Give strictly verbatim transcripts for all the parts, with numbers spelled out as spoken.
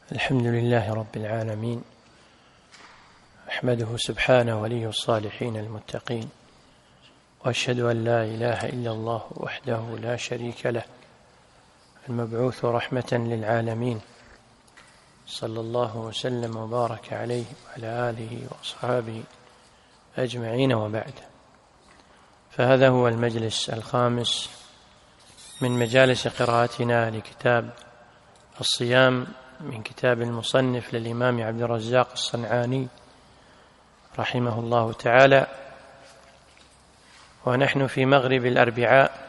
الحمد لله رب العالمين، أحمده سبحانه ولي الصالحين المتقين، وأشهد أن لا إله إلا الله وحده لا شريك له المبعوث رحمة للعالمين، صلى الله وسلم وبارك عليه وعلى آله وأصحابه أجمعين، وبعد. فهذا هو المجلس الخامس من مجالس قراءتنا لكتاب الصيام من كتاب المصنف للإمام عبد الرزاق الصنعاني رحمه الله تعالى، ونحن في مغرب الأربعاء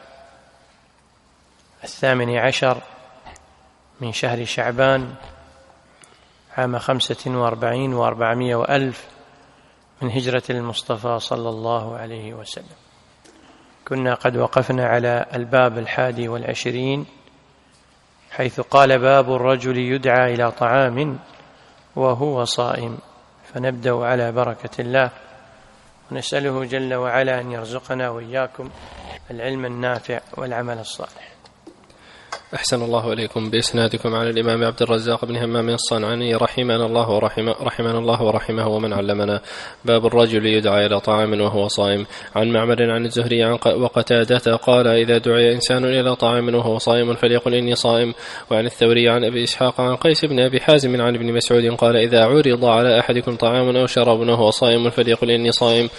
الثامن عشر من شهر شعبان عام خمسة وأربعين وأربعمائة وألف من هجرة المصطفى صلى الله عليه وسلم. كنا قد وقفنا على الباب الحادي والعشرين، حيث قال: باب الرجل يدعى إلى طعام وهو صائم. فنبدأ على بركة الله، ونسأله جل وعلا أن يرزقنا وإياكم العلم النافع والعمل الصالح. أحسن الله إليكم. بإسنادكم على الإمام عبد الرزاق بن همام الصنعاني رحمنا الله ورحمه رحمنا الله ورحمه ومن علمنا. باب الرجل يدعى إلى طعام وهو صائم. عن معمر عن الزهري عن وقتادة قال: إذا دعي إنسان إلى طعام وهو صائم فليقل إني صائم. وعن الثوري عن أبي إسحاق عن قيس بن أبي حازم عن ابن مسعود قال: إذا عرض على أحدكم طعام أو شراب وهو صائم فليقل إني صائم.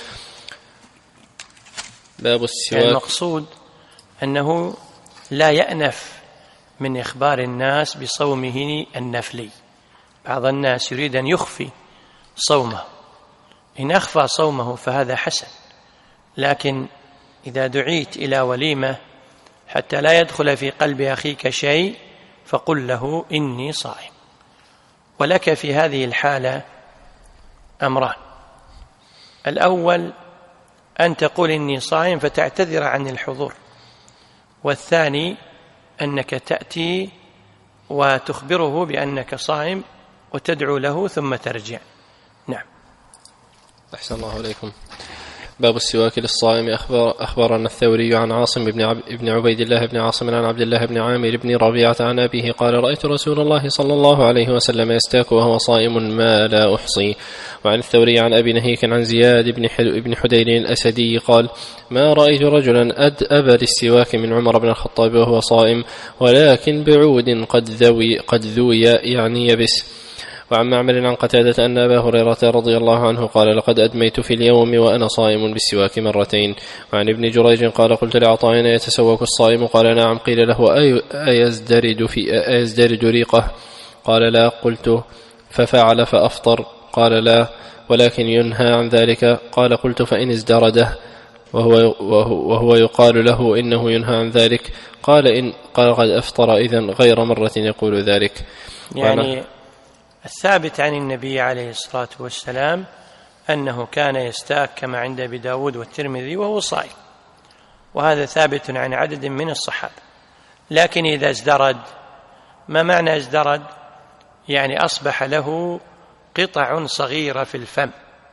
باب السواك. المقصود أنه لا يأنف من إخبار الناس بصومه النفلي. بعض الناس يريد أن يخفي صومه، إن أخفى صومه فهذا حسن، لكن إذا دعيت إلى وليمة حتى لا يدخل في قلب أخيك شيء فقل له إني صائم. ولك في هذه الحالة أمران: الأول أن تقول إني صائم فتعتذر عن الحضور، والثاني أنك تأتي وتخبره بأنك صائم وتدعو له ثم ترجع. نعم. أحسن الله عليكم. باب السواك للصائم. أخبر أخبرنا الثوري عن عاصم بن, عب... بن عبيد الله بن عاصم عن عبد الله بن عامر بن ربيعة عن أبيه قال: رأيت رسول الله صلى الله عليه وسلم يستاك وهو صائم ما لا أحصي. وعن الثوري عن أبي نهيك عن زياد بن, حل... بن حدير الأسدي قال: ما رأيت رجلا أدأب للسواك من عمر بن الخطاب وهو صائم، ولكن بعود قد ذوي, قد ذوي يعني يبس. وعن معمر عن قتادة أن أبا هريرة رضي الله عنه قال: لقد أدميت في اليوم وأنا صائم بالسواك مرتين. وعن ابن جريج قال: قلت لعطاء: يتسوك الصائم؟ قال: نعم. قيل له: أيزدرد, في أيزدرد ريقه؟ قال: لا. قلت: ففعل فأفطر؟ قال: لا، ولكن ينهى عن ذلك. قال: قلت: فإن ازدرده وهو, وهو, وهو يقال له إنه ينهى عن ذلك؟ قال: إن قال: قد أفطر إذن غير مرة يقول ذلك. يعني الثابت عن النبي عليه الصلاة والسلام أنه كان يستاك كما عند أبي داود والترمذي وهو صائم، وهذا ثابت عن عدد من الصحابة. لكن إذا ازدرد، ما معنى ازدرد؟ يعني أصبح له قطع صغيرة في الفم،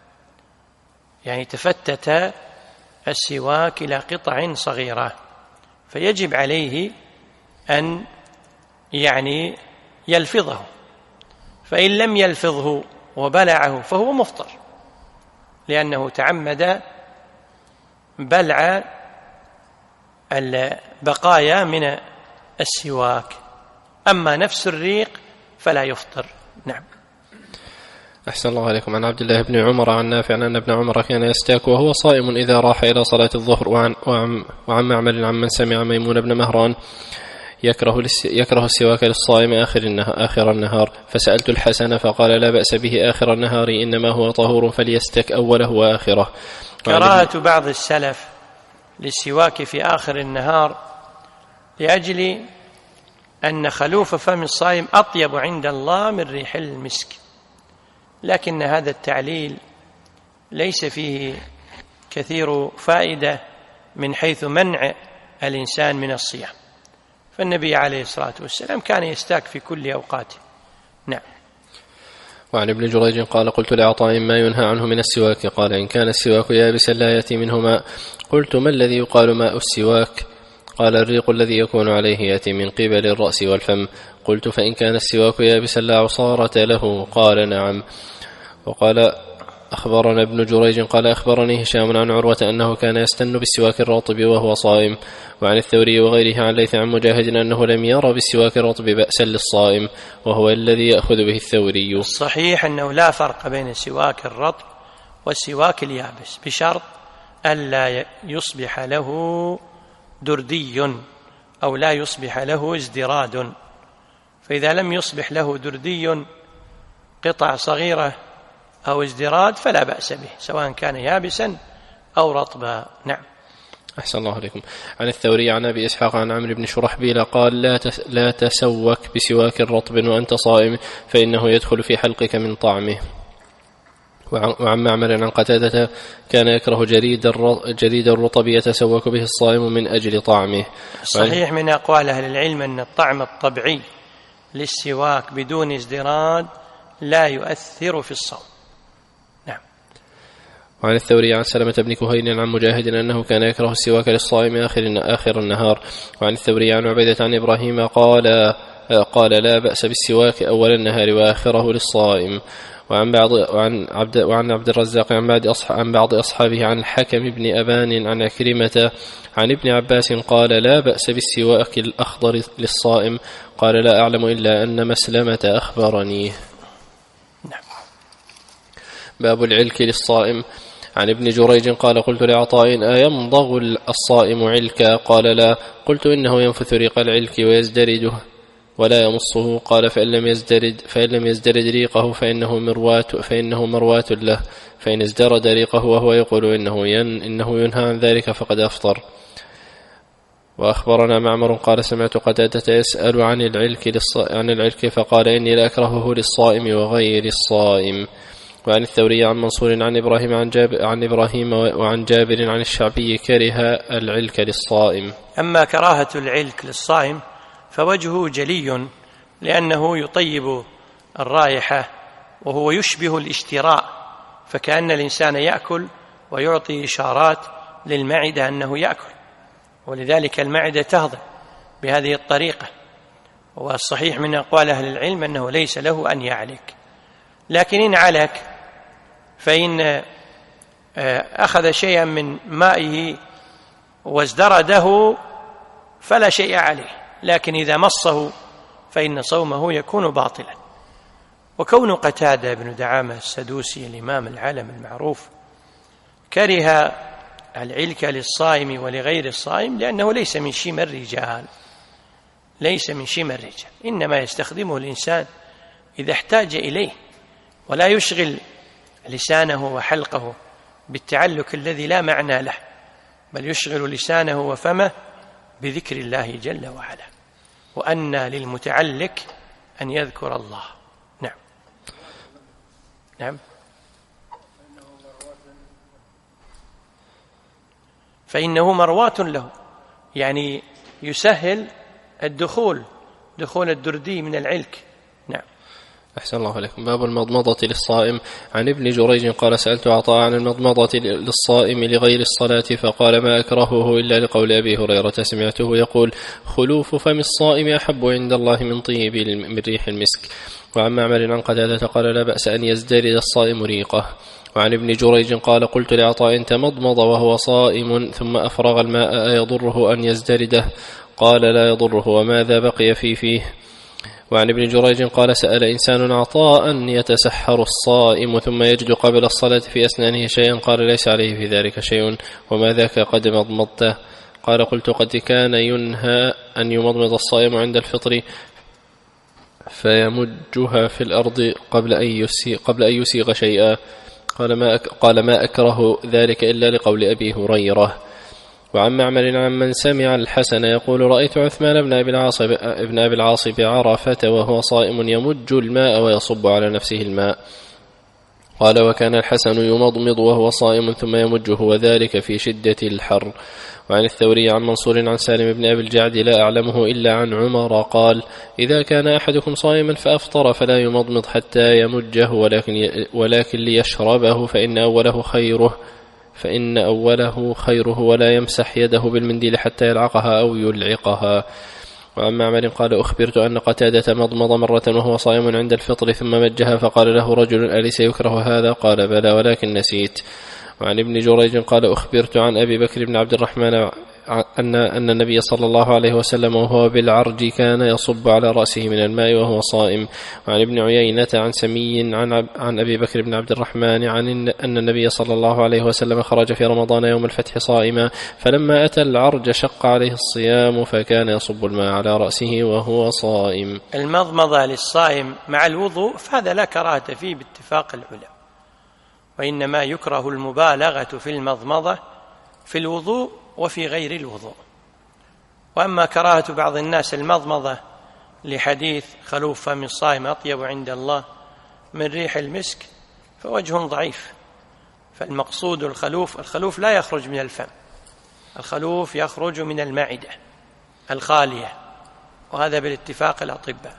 يعني تفتت السواك إلى قطع صغيرة، فيجب عليه أن يعني يلفظه، فإن لم يلفظه وبلعه فهو مفطر، لأنه تعمد بلع البقايا من السواك. أما نفس الريق فلا يفطر. نعم. أحسن الله عليكم. عن عبد الله بن عمر عن نافع أن ابن عمر كان يستاك وهو صائم إذا راح إلى صلاة الظهر. وعن, وعن, وعن معمر عن من سمع ميمون بن مهران يكره, يكره السواك للصائم آخر النهار, آخر النهار، فسألت الحسن فقال: لا بأس به آخر النهار، إنما هو طهور فليستك أوله وآخره. كراهة بعض السلف للسواك في آخر النهار لأجل أن خلوف فم الصائم أطيب عند الله من ريح المسك، لكن هذا التعليل ليس فيه كثير فائدة من حيث منع الإنسان من الصيام، فالنبي عليه الصلاة والسلام كان يستاك في كل أوقاته. نعم. وعن ابن جريج قال: قلت لعطاء: ما ينهى عنه من السواك؟ قال: إن كان السواك يابسا لا يأتي منه ماء. قلت: ما الذي يقال ماء السواك؟ قال: الريق الذي يكون عليه يأتي من قبل الرأس والفم. قلت فإن كان السواك يابسا لا عصارة له؟ قال نعم. وقال أخبرنا ابن جريج قال أخبرني هشام عن عروة أنه كان يستن بالسواك الرطب وهو صائم. وعن الثوري وغيره عن ليث عن مجاهد أنه لم يرى بالسواك الرطب بأسا للصائم، وهو الذي يأخذ به الثوري. الصحيح أنه لا فرق بين السواك الرطب والسواك اليابس، بشرط ألا يصبح له دردي أو لا يصبح له ازدراد. فإذا لم يصبح له دردي قطع صغيرة أو ازدراد فلا بأس به، سواء كان يابسا أو رطبا. نعم. أحسن الله عليكم. عن الثوري عن أبي إسحاق عن عمرو بن شرحبيل قال لا لا تسوك بسواك رطب وأنت صائم فإنه يدخل في حلقك من طعمه. وعن معمر عن قتادة كان يكره جريد جريد الرطب يتسوك به الصائم من أجل طعمه. صحيح من أقوال أهل العلم أن الطعم الطبيعي للسواك بدون ازدراد لا يؤثر في الصوم. نعم. وعن الثوري عن سلمة بن كهيل عن مجاهد أنه كان يكره السواك للصائم آخر آخر النهار. وعن الثوري عن عبيدة عن إبراهيم قال قال لا بأس بالسواك أول النهار وآخره للصائم. وعن بعض وعن عبد وعن عبد الرزاق عن بعض أصحاب عن بعض أصحابه عن الحكم بن أبان عن عكرمة عن ابن عباس قال لا بأس بالسواك الأخضر للصائم. قال لا أعلم إلا أن مسلمة أخبرني. باب العلك للصائم. عن ابن جريج قال قلت لعطاء أيمضغ الصائم علكا؟ قال لا. قلت إنه ينفث ريق العلك ويزدرده ولا يمصه. قال فإن لم يزدرد فإن لم يزدرد ريقه فإنه مروات فإنه مروات له، فإن ازدرد ريقه وهو يقول إنه ين إنه ينهى عن ذلك فقد أفطر. وأخبرنا معمر قال سمعت قتادة يسأل عن العلك عن العلك فقال إني لأكرهه للصائم وغير الصائم. وعن الثوري عن منصور عن إبراهيم عن, جاب عن إبراهيم وعن جابر عن الشعبي كره العلك للصائم. أما كراهة العلك للصائم فوجهه جلي، لأنه يطيب الرائحة وهو يشبه الاشتراء، فكأن الإنسان يأكل ويعطي إشارات للمعدة أنه يأكل، ولذلك المعدة تهضم بهذه الطريقة. والصحيح من أقوال أهل العلم أنه ليس له أن يعلك، لكن إن علك فإن أخذ شيئا من مائه وازدرده فلا شيء عليه، لكن إذا مصه فإن صومه يكون باطلا. وكون قتادة بن دعامة السدوسي الإمام العالم المعروف كره العلك للصائم ولغير الصائم لأنه ليس من شيم الرجال، ليس من شيم الرجال، إنما يستخدمه الإنسان إذا احتاج إليه، ولا يشغل لسانه وحلقه بالتعلق الذي لا معنى له، بل يشغل لسانه وفمه بذكر الله جل وعلا. وأن للمتعلق أن يذكر الله. نعم. نعم. فإنه مرواة له، يعني يسهل الدخول دخول الدردي من العلك. نعم. أحسن الله عليكم. باب المضمضة للصائم. عن ابن جريج قال سألت عطاء عن المضمضة للصائم لغير الصلاة فقال ما أكرهه إلا لقول أبي هريرة سمعته يقول خلوف فم الصائم أحب عند الله من طيب من ريح المسك. وعن معمر عن قتادة قال لا بأس أن يزدرد الصائم ريقه. وعن ابن جريج قال قلت لعطاء تمضمض وهو صائم ثم أفرغ الماء أيضره أن يزدرده؟ قال لا يضره وماذا بقي في فيه. وعن ابن جريج قال سأل إنسان عطاء يتسحر الصائم ثم يجد قبل الصلاة في أسنانه شيئا؟ قال ليس عليه في ذلك شيء وما ذاك قد مضمضته؟ قال قلت قد كان ينهى أن يمضمض الصائم عند الفطر فيمجها في الأرض قبل أن يسيغ, قبل أن يسيغ شيئا. قال ما, أك قال ما أكره ذلك إلا لقول أبي هريرة. وعن معمر عن من سمع الحسن يقول رأيت عثمان بن أبي العاص ابن أبي العاص بعرفة وهو صائم يمج الماء ويصب على نفسه الماء. قال وكان الحسن يمضمض وهو صائم ثم يمجه وذلك في شدة الحر. وعن الثوري عن منصور عن سالم بن أبي الجعد لا أعلمه إلا عن عمر قال إذا كان أحدكم صائما فأفطر فلا يمضمض حتى يمجه ولكن, ولكن ليشربه فإن أوله خيره فإن أوله خيره ولا يمسح يده بالمنديل حتى يلعقها أو يلعقها. وعن معمر قال أخبرت أن قتادة مضمض مرة وهو صائم عند الفطر ثم مجها فقال له رجل أليس يكره هذا؟ قال بلى ولكن نسيت. وعن ابن جريج قال أخبرت عن أبي بكر بن عبد الرحمن أن أن النبي صلى الله عليه وسلم وهو بالعرج كان يصب على رأسه من الماء وهو صائم. وعن ابن عيينة عن سمي عن, عن أبي بكر بن عبد الرحمن عن أن النبي صلى الله عليه وسلم خرج في رمضان يوم الفتح صائما فلما أتى العرج شق عليه الصيام فكان يصب الماء على رأسه وهو صائم. المضمضة للصائم مع الوضوء فهذا لا كراهة فيه باتفاق العلماء، وإنما يكره المبالغة في المضمضة في الوضوء وفي غير الوضوء. وأما كراهة بعض الناس المضمضة لحديث خلوف فم الصائم أطيب عند الله من ريح المسك فوجه ضعيف. فالمقصود الخلوف، الخلوف لا يخرج من الفم، الخلوف يخرج من المعدة الخالية، وهذا بالاتفاق الأطباء.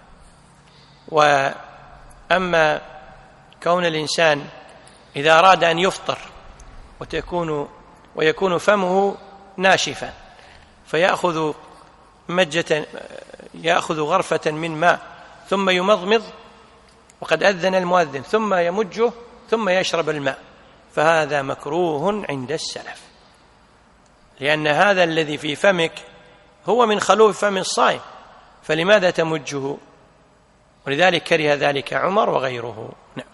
وأما كون الإنسان إذا أراد أن يفطر وتكون ويكون فمه ناشفا فيأخذ مجة يأخذ غرفة من ماء ثم يمضمض وقد أذن المؤذن ثم يمجه ثم يشرب الماء، فهذا مكروه عند السلف، لأن هذا الذي في فمك هو من خلوف فم الصائم، فلماذا تمجه؟ ولذلك كره ذلك عمر وغيره. نعم.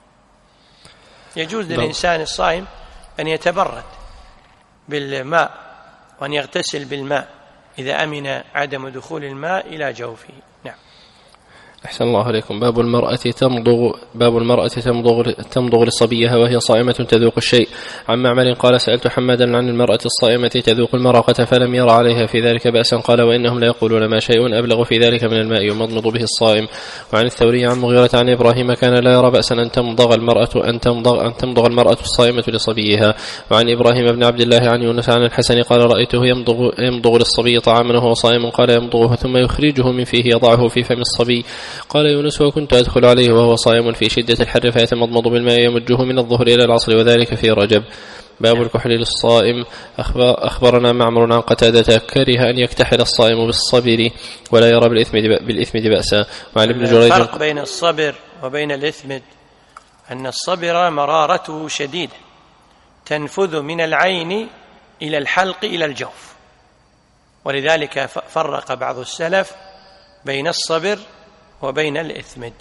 يجوز للإنسان الصائم أن يتبرد بالماء وأن يغتسل بالماء إذا أمن عدم دخول الماء إلى جوفه. نعم. أحسن الله عليكم. باب المرأة تمضغ باب المرأة تمضغ تمضغ لصبيها وهي صائمة تذوق الشيء. عن معمر قال سألت حمادا عن المرأة الصائمة تذوق المرقة فلم ير عليها في ذلك بأسا، قال وإنهم لا يقولون ما شيء أبلغ في ذلك من الماء يمضمض به الصائم. وعن الثوري عن مغيرة عن إبراهيم كان لا يرى بأسا أن تمضغ المرأة أن تمضغ أن تمضغ المرأة الصائمة لصبيها. وعن إبراهيم بن عبد الله عن يونس عن الحسن قال رأيته يمضغ يمضغ للصبي طعاما وهو صائم، قال يمضغه ثم يخرجه من فيه يضعه في فم الصبي. قال يونس وكنت أدخل عليه وهو صائم في شدة الحر فيتمضمض بالماء يمجه من الظهر إلى العصر وذلك في رجب. باب الكحل للصائم. أخبرنا معمر عن قتادة كره أن يكتحل الصائم بالصبر ولا يرى بالإثم بأسا. وعن ابن جريج الفرق بين الصبر وبين الإثم أن الصبر مرارته شديدة تنفذ من العين إلى الحلق إلى الجوف، ولذلك فرق بعض السلف بين الصبر وبين الإثمد.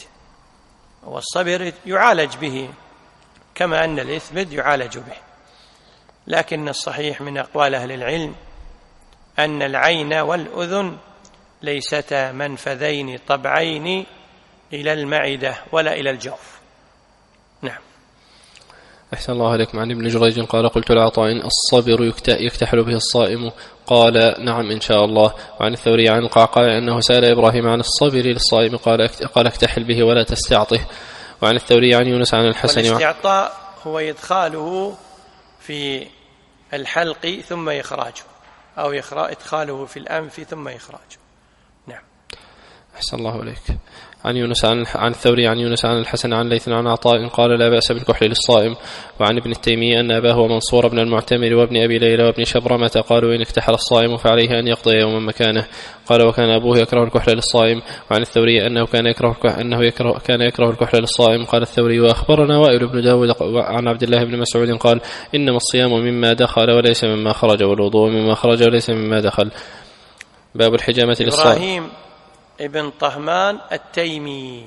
والصبر يعالج به كما أن الإثمد يعالج به، لكن الصحيح من أقوال أهل العلم أن العين والأذن ليستا منفذين طبعين إلى المعدة ولا إلى الجوف. نعم. أحسن الله عليكم. عن ابن جريج قال قلت لعطاء الصبر يكتحل به الصائم، قال نعم إن شاء الله. وعن الثوري عن القعقاع أنه سأل إبراهيم عن الصبر للصائم قال قال اكتحل به ولا تستعطه. وعن الثوري عن يونس عن الحسن والاستعطاء هو إدخاله في الحلق ثم إخراجه، أو إدخاله في الأنف ثم إخراجه. نعم. أحسن الله عليك. عن يونس عن عن الثوري عن يونس عن الحسن عن ليث عن عطاء قال لا بأس بالكحل للصائم. وعن ابن التيمي أن أباه ومنصور بن المعتمر وابن أبي ليلى وابن شبرمة قالوا إن اكتحل الصائم فعليه أن يقضي يوما مكانه. قال وكان أبوه يكره الكحل للصائم. وعن الثوري أنه كان يكره أنه يكره كان يكره الكحل للصائم. قال الثوري وأخبرنا وائل بن داود عن عبد الله بن مسعود قال إنما الصيام مما دخل وليس مما خرج، والوضوء مما خرج وليس مما دخل. باب الحجامة للصائم. ابن طهمان التيمي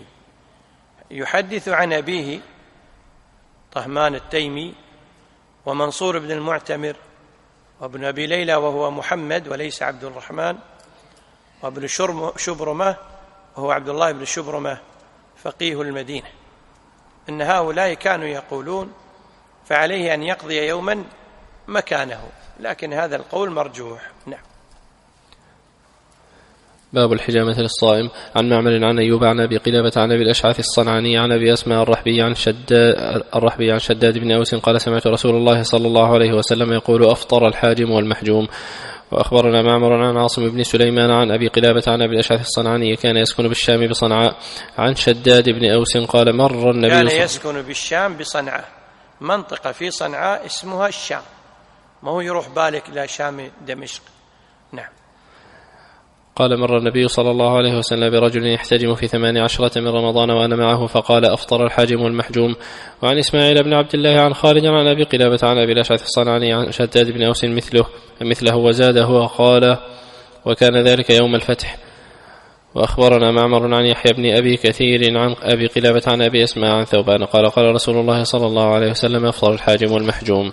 يحدث عن أبيه طهمان التيمي ومنصور بن المعتمر وابن أبي ليلى وهو محمد وليس عبد الرحمن، وابن شبرمة وهو عبد الله بن شبرمة فقيه المدينة، أن هؤلاء كانوا يقولون فعليه أن يقضي يوما مكانه، لكن هذا القول مرجوح. نعم. باب الحجامة للصائم. عن معمر عن أيوب عن أبي قلابة عن أبي الأشعث الصنعاني عن أبي أسماء الرحبي عن شداد الرحبي عن شداد بن أوس قال سمعت رسول الله صلى الله عليه وسلم يقول أفطر الحاجم والمحجوم. وأخبرنا معمر عن عاصم بن سليمان عن أبي قلابة عن أبي الأشعث الصنعاني كان يسكن بالشام بصنعاء عن شداد بن أوس قال مر النبي كان يسكن بالشام بصنعاء، منطقة في صنعاء اسمها الشام، ما هو يروح بالك إلى شام دمشق. نعم. قال مر النبي صلى الله عليه وسلم برجل يحتجم في ثمان عشرة من رمضان وأنا معه فقال أفطر الحاجم والمحجوم. وعن إسماعيل بن عبد الله عن خالد عن أبي قلابة عن أبي الأشعث الصنعاني عن شداد بن أوس مثله مثله وزاده وقال وكان ذلك يوم الفتح. وأخبرنا معمر عن يحيى بن أبي كثير عن أبي قلابة عن أبي أسماء عن ثوبان قال قال رسول الله صلى الله عليه وسلم أفطر الحاجم والمحجوم.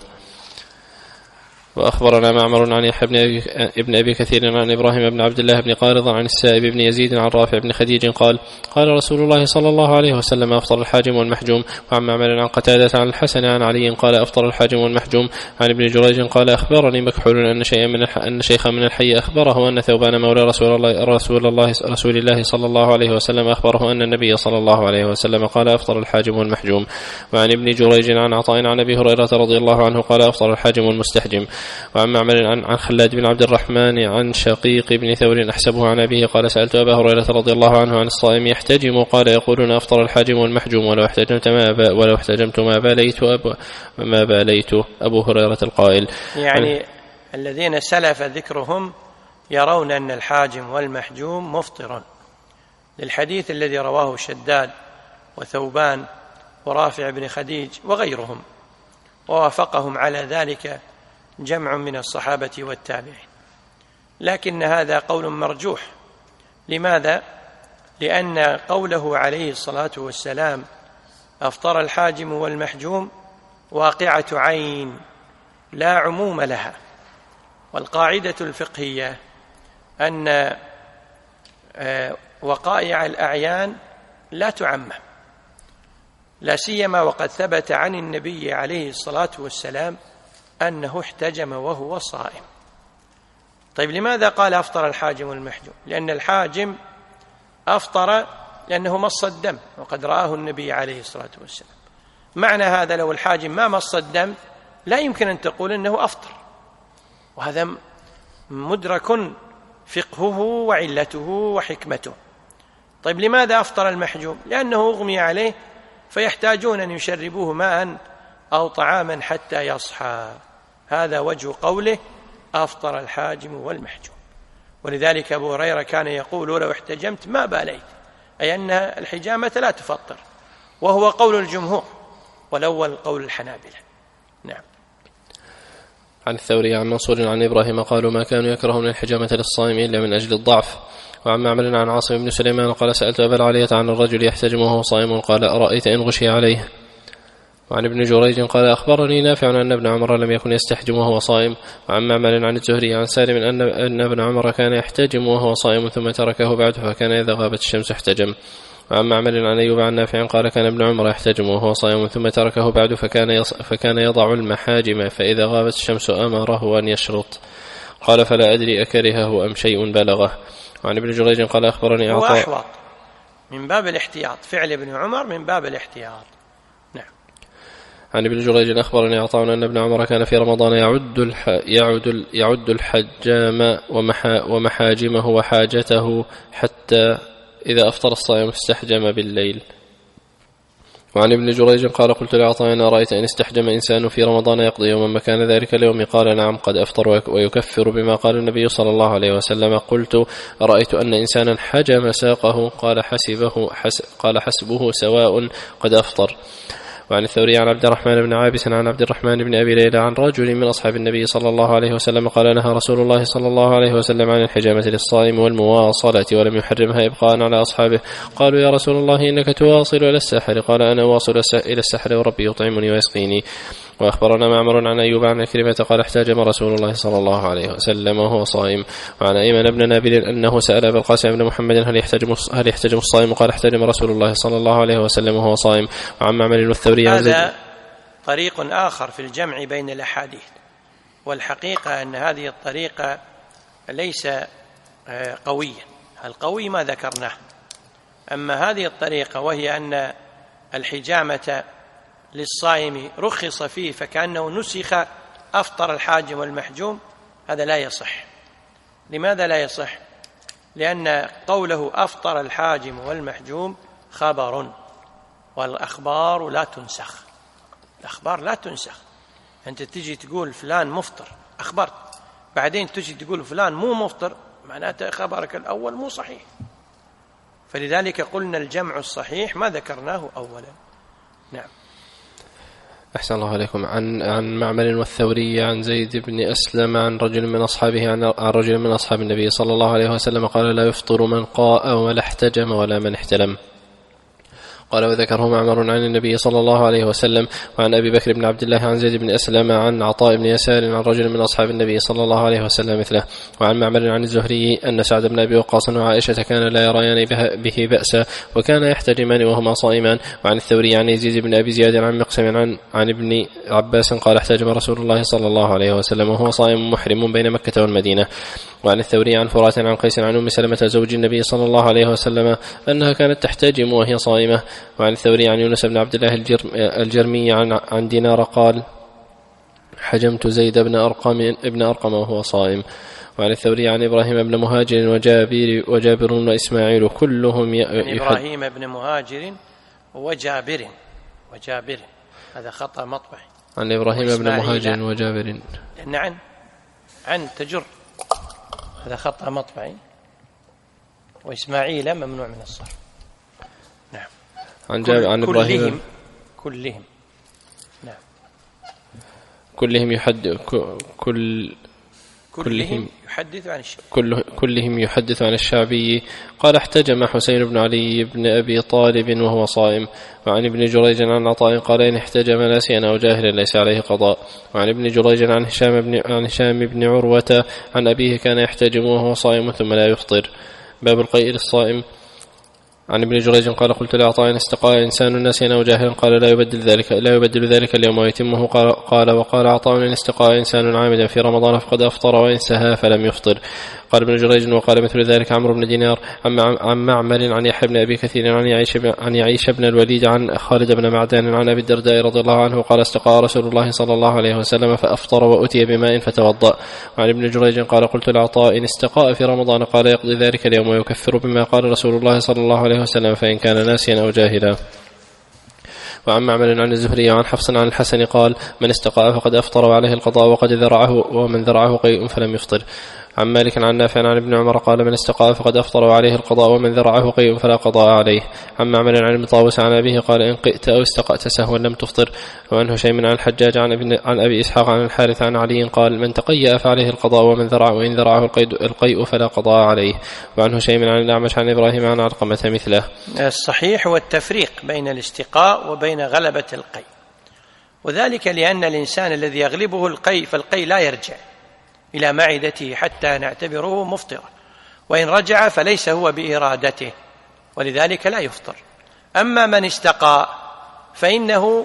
وأخبرنا معمر عن يحيى بن أبي, ابن أبي كثير عن إبراهيم بن عبد الله بن قارض عن السائب بن يزيد عن رافع بن خديج قال قال رسول الله صلى الله عليه وسلم أفطر الحاجم والمحجوم. وعن معمر عن قتادة عن الحسن عن علي قال أفطر الحاجم والمحجوم. عن ابن جريج قال أخبرني مكحول أن شيئا من أن شيخا من الحي أخبره أن ثوبان مولى رسول الله رسول الله رسول الله صلى الله عليه وسلم أخبره أن النبي صلى الله عليه وسلم قال أفطر الحاجم والمحجوم. وعن ابن جريج عن عطاء عن أبي هريرة رضي الله عنه قال أفطر الحاجم والمستحجم. وعن معمر عن, عن خلاد بن عبد الرحمن عن شقيق بن ثور أحسبه عن أبيه قال سألت أبا هريرة رضي الله عنه عن الصائم يحتجم قال يقولون أفطر الحاجم والمحجوم ولو احتجمت ما با ولو احتجمت ما باليت أبو ما باليت أبو هريرة القائل. يعني الذين سلف ذكرهم يرون أن الحاجم والمحجوم مفطر للحديث الذي رواه شداد وثوبان ورافع بن خديج وغيرهم، ووافقهم على ذلك جمع من الصحابة والتابعين. لكن هذا قول مرجوح. لماذا؟ لأن قوله عليه الصلاة والسلام أفطر الحاجم والمحجوم واقعة عين لا عموم لها، والقاعدة الفقهية أن وقائع الأعيان لا تعمم، لا سيما وقد ثبت عن النبي عليه الصلاة والسلام أنه احتجم وهو صائم. طيب لماذا قال أفطر الحاجم والمحجوم؟ لأن الحاجم أفطر لأنه مص الدم، وقد رآه النبي عليه الصلاة والسلام. معنى هذا لو الحاجم ما مص الدم لا يمكن أن تقول أنه أفطر، وهذا مدرك فقهه وعلته وحكمته. طيب لماذا أفطر المحجوم؟ لأنه أغمي عليه فيحتاجون أن يشربوه ماء أو طعاما حتى يصحى. هذا وجه قوله أفطر الحاجم والمحجوم. ولذلك أبو هريرة كان يقول لو احتجمت ما باليت، أي أن الحجامة لا تفطر، وهو قول الجمهور، والأول قول الحنابلة. نعم. عن الثوري عن منصور عن إبراهيم قالوا ما كانوا يكرهون الحجامة للصائم إلا من أجل الضعف. وعن معمر عن عاصم بن سليمان قال سألت أبا العالية عن الرجل يحتجم وهو صائم قال أرأيت إن غشي عليه. وعن ابن جريج قال أخبرني نافع أن ابن عمر لم يكن يستحجم وهو صائم. وعن معمر عن الزهري عن سالم أن ابن عمر كان يحتجم وهو صائم ثم تركه بعد فكان إذا غابت الشمس احتجم. وعن معمر عن أيوب عن نافع قال كان ابن عمر يحتجم وهو صائم ثم تركه بعد فكان, فكان يضع المحاجم فإذا غابت الشمس أمره أن يشرط. قال فلا أدري أكرهه أم شيء بلغه. وعن ابن جريج قال أخبرني عطاء وأحوط من باب الاحتياط، فعل ابن عمر من باب الاحتياط. نعم. عن ابن جريج أخبرني عطاء أن ابن عمر كان في رمضان يعد الح... يعد يعد الحجام ومحا... ومحاجمه وحاجته حتى إذا أفطر الصائم استحجم بالليل. وعن ابن جريج قال قلت لعطاء أن رأيت إن استحجم إنسان في رمضان يقضي يوما مكان ذلك اليوم؟ قال نعم قد أفطر ويكفر بما قال النبي صلى الله عليه وسلم. قلت رأيت أن إنسانا حجم ساقه قال حسبه حس قال حسبه سواء قد أفطر. وعن الثوري عن عبد الرحمن بن عابس عن عبد الرحمن بن أبي ليلى عن رجل من أصحاب النبي صلى الله عليه وسلم قال نهى رسول الله صلى الله عليه وسلم عن الحجامة للصائم والمواصلة ولم يحرمها إبقاء على أصحابه. قالوا يا رسول الله إنك تواصل إلى السحر. قال أنا واصل إلى السحر وربي يطعمني ويسقيني. وأخبرنا معمر عن أيوب عن كلمة قال احتجم رسول الله صلى الله عليه وسلم وهو صائم. وعن أيمن بن نابل أنه سأل أبا القاسم بن محمد هل يحتجم هل يحتجم الصائم؟ قال احتجم رسول الله صلى الله عليه وسلم وهو صائم. وعن معمر والثوري عن زيد. هذا طريق آخر في الجمع بين الأحاديث، والحقيقة أن هذه الطريقة ليس قويا، القوي ما ذكرناه. أما هذه الطريقة وهي أن الحجامة للصائم رخص فيه فكأنه نسخ أفطر الحاجم والمحجوم، هذا لا يصح. لماذا لا يصح؟ لأن قوله أفطر الحاجم والمحجوم خبر، والأخبار لا تنسخ. الأخبار لا تنسخ. أنت تجي تقول فلان مفطر، أخبرت، بعدين تجي تقول فلان مو مفطر، معناته خبرك الأول مو صحيح. فلذلك قلنا الجمع الصحيح ما ذكرناه أولا. نعم. أحسن الله عليكم. عن عن معمر والثوري عن زيد بن أسلم عن رجل من أصحابه عن رجل من أصحاب النبي صلى الله عليه وسلم قال لا يفطر من قاء ولا احتجم ولا من احتلم. قال وذكره معمر عن النبي صلى الله عليه وسلم. وعن أبي بكر بن عبد الله عن زيد بن أسلم عن عطاء بن يسار عن رجل من أصحاب النبي صلى الله عليه وسلم مثله. وعن معمر عن الزهري أن سعد بن أبي وقاص وعائشة كان لا يريان به بأسا وكان يحتجمان وهما صائمان. وعن الثوري عن يزيد بن أبي زياد عن مقسم عن, عن ابن عباس قال احتجم رسول الله صلى الله عليه وسلم وهو صائم محرم بين مكة والمدينة. وعن الثوري عن فرات عن قيس عن أم سلمة زوج النبي صلى الله عليه وسلم أنها كانت تحتجم وهي صائمة. وعن الثوري عن يونس بن عبد الله الجرمي عن, عن دينار قال حجمت زيد بن أرقم ابن أرقم وهو صائم. وعن الثوري عن إبراهيم بن مهاجر وجابر وجابر وإسماعيل كلهم يعني إبراهيم بن مهاجر وجابر وجابر هذا خطأ مطبعي. عن إبراهيم بن مهاجر وجابر لأن عن عن تجر هذا خطأ مطبعي. وإسماعيل ممنوع من الصرف. نعم. عن جابر عن إبراهيم كلهم نعم كلهم يحدث كل كلهم يحدث عن الشعبي كل كلهم يحدث عن الشعبي قال احتجم حسين بن علي بن أبي طالب وهو صائم. وعن ابن جريج عن عطاء قال إن احتجم ناسيا أو جاهلا ليس عليه قضاء. وعن ابن جريج عن هشام بن عن هشام بن عروة عن أبيه كان يحتجم وهو صائم ثم لا يفطر. باب القيء للصائم. عن ابن جريج قال قلت لعطاء إن استقى إنسان ناسيا أو جاهلا قال لا يبدل ذلك لا يبدل ذلك اليوم ويتمه. قال, قال وقال عطاء إن استقى إنسان عامدا في رمضان فقد أفطر وإن سها فلم يفطر. قال ابن جريج وقال مثل ذلك عمرو بن دينار عن معمر عن يحيى بن أبي كثير عن يعيش عن يعيش بن الوليد عن خالد بن معدان عن أبي الدرداء رضي الله عنه قال استقى رسول الله صلى الله عليه وسلم فأفطر وأتي بماء فتوضأ. وعن ابن جريج قال قلت لعطاء إن استقاء في رمضان قال يقضي ذلك اليوم ويكفر بما قال رسول الله صلى الله عليه وسلم فإن كان ناسيا أو جاهلا. وعن معمر عن الزهري وعن حفص عن الحسن قال من استقاء فقد أفطر وعليه القضاء وقد ذرعه ومن ذرعه قيء فلم يفطر. عن مالك عن نافع عن ابن عمر قال من استقاء فقد أفطر وعليه القضاء ومن ذرعه قيء فلا قضاء عليه. عن معمر عن ابن طاووس عن أبيه قال إن قئت أو استقأت سهوا لم تفطر. وعن هشيم عن الحجاج عن, ابن عن أبي إسحاق عن الحارث عن علي قال من تقيأ فعليه القضاء ومن ذرعه وإن ذرعه القيء فلا قضاء عليه. وعن هشيم عن الأعمش عن إبراهيم عن علقمة مثله. الصحيح هو التفريق بين الاستقاء وبين غلبة القيء، وذلك لأن الإنسان الذي يغلبه القيء فالقيء لا يرجع إلى معدته حتى نعتبره مفطرا، وإن رجع فليس هو بإرادته ولذلك لا يفطر. أما من استقاء فإنه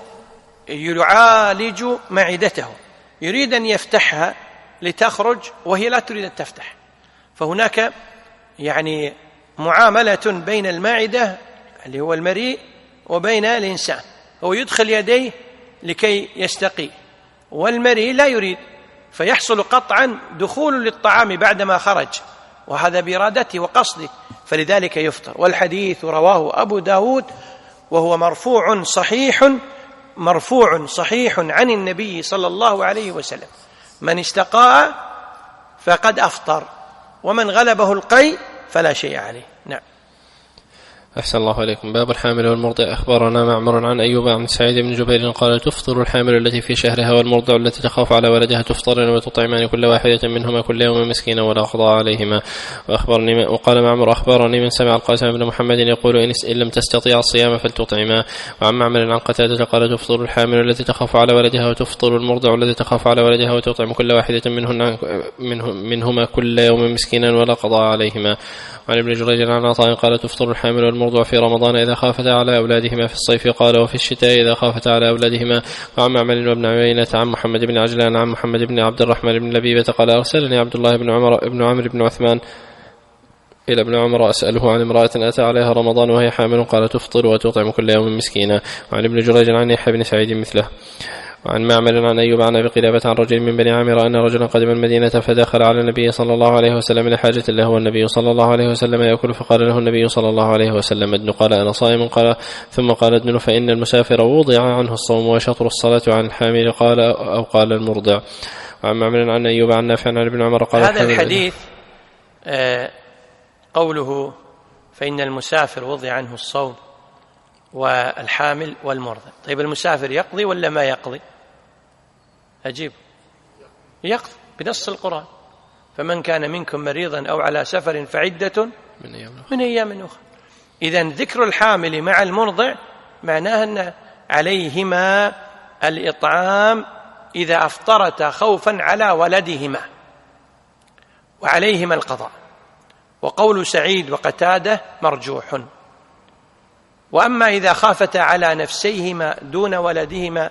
يعالج معدته، يريد أن يفتحها لتخرج وهي لا تريد أن تفتح، فهناك يعني معاملة بين المعدة اللي هو المريء وبين الإنسان، هو يدخل يديه لكي يستقي والمريء لا يريد، فيحصل قطعا دخول للطعام بعدما خرج، وهذا بإرادته وقصده، فلذلك يفطر. والحديث رواه أبو داود وهو مرفوع صحيح مرفوع صحيح عن النبي صلى الله عليه وسلم: من استقاء فقد أفطر ومن غلبه القيء فلا شيء عليه. نعم. أحسن الله عليكم. باب الحامل والمرضع. أخبرنا معمر عن أيوب عن سعيد بن جبير قال تفطر الحامل التي في شهرها والمرضع التي تخاف على ولدها تفطرن وتطعمان كل واحدة منهما كل يوم مسكينا ولا قضاء عليهما. وأخبرني وقال معمر أخبرني من سمع القاسم بن محمد يقول إن لم تستطيع الصيام فلتطعما. وعن معمر عن قتادة قال تفطر الحامل التي تخاف على ولدها وتفطر المرضع التي تخاف على ولدها وتطعم كل واحدة منهن منهما كل يوم مسكينا ولا قضاء عليهما. وعن ابن جريج عن عطاء قال تفطر الحامل والمرضع في رمضان إذا خافتا على أولادهما في الصيف قال وفي الشتاء إذا خافتا على أولادهما. وعن معمر وابن عيينة عن محمد بن عجلان عن محمد بن عبد الرحمن بن لبيبة قال أرسلني عبد الله بن عمر بن عمرو بن عثمان إلى ابن عمر أسأله عن امرأة أتى عليها رمضان وهي حامل قال تفطر وتطعم كل يوم مسكينا. وعن ابن جريج عن يحيى بن سعيد مثله. وعن معمر عن أيوب عن أبي قلابة عن رجل من بني عامر أن رجلا قدم المدينة فدخل على النبي صلى الله عليه وسلم لحاجة له والنبي صلى الله عليه وسلم يأكل، فقال له النبي صلى الله عليه وسلم ادن، قال أنا صائم، قال ثم قال ادن فإن المسافر وضع عنه الصوم وشطر الصلاة عن الحامل قال أو قال المرضع. وعن معمر عن أيوب عن نافع عن ابن عمر قال هذا الحديث قوله فإن المسافر وضع عنه الصوم والحامل والمرضع. طيب المسافر يقضي ولا ما يقضي؟ أجيب يقضي بنص القرآن، فمن كان منكم مريضا أو على سفر فعدة من أيام أخرى. إذن ذكر الحامل مع المرضع معناه أن عليهما الإطعام إذا أفطرتا خوفا على ولدهما، وعليهما القضاء. وقول سعيد وقتادة مرجوح. وأما إذا خافتا على نفسيهما دون ولدهما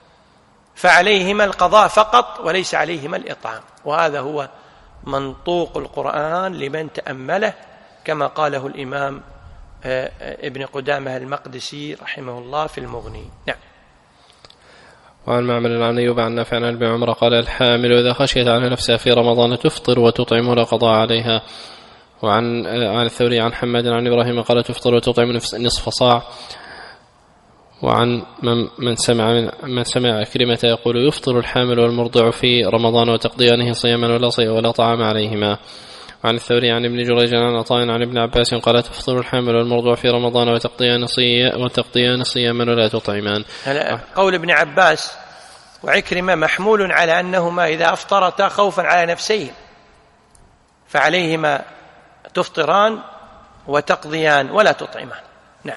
فعليهما القضاء فقط وليس عليهما الإطعام، وهذا هو منطوق القرآن لمن تأمله كما قاله الإمام ابن قدامة المقدسي رحمه الله في المغني. نعم. وعن معمر عن أيوب عن نافع عن ابن عمر قال الحامل إذا خشيت على نفسها في رمضان تفطر وتطعم لا قضاء عليها. وعن عن الثوري عن حماد عن إبراهيم قال تفطر وتطعم نصف صاع. وعن من سمع من سمع كلمة يقول يفطر الحامل والمرضع في رمضان وتقضيانه صياما ولا صيام ولا طعام عليهما. وعن الثوري عن ابن جريج عن عطاء عن ابن عباس قال تفطر الحامل والمرضع في رمضان وتقضيان صيام وتقضيان صياما ولا تطعمان. قول ابن عباس وعكرمة محمول على أنهما إذا أفطرتا خوفا على نفسهم فعليهما تفطران وتقضيان ولا تطعمان. نعم.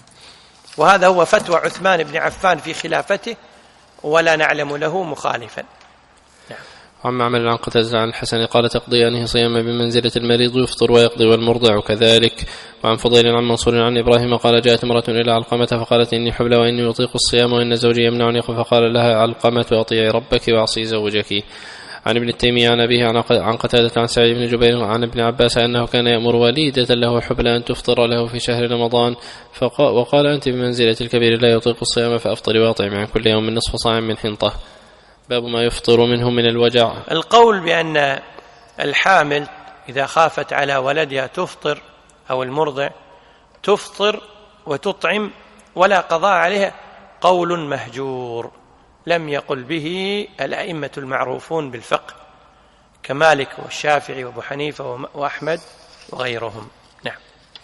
وهذا هو فتوى عثمان بن عفان في خلافته ولا نعلم له مخالفا. نعم. عن معمر عن قتادة عن الحسن قال تقضيانه صياما بمنزلة المريض يفطر ويقضي والمرضع كذلك. وعن فضيل عن منصور عن إبراهيم قال جاءت امرأة إلى علقمة فقالت إني حبلى وإني أطيق الصيام وإن زوجي يمنعني، فقال لها علقمة أطيعي ربك وأعصي زوجك. عن ابن التيمية عن أبيه عن قتادة عن سعيد بن جبير عن ابن عباس أنه كان يأمر وليدة له حبلى أن تفطر له في شهر رمضان، وقال أنت بمنزلة الكبير لا يطيق الصيام فأفطر واطعم عن كل يوم نصف صاع من حنطة. باب ما يفطر منه من الوجع. القول بأن الحامل إذا خافت على ولدها تفطر أو المرضع تفطر وتطعم ولا قضاء عليها قول مهجور لم يقل به الأئمة المعروفون بالفقه كمالك والشافعي وابو حنيفة وأحمد وغيرهم. نعم.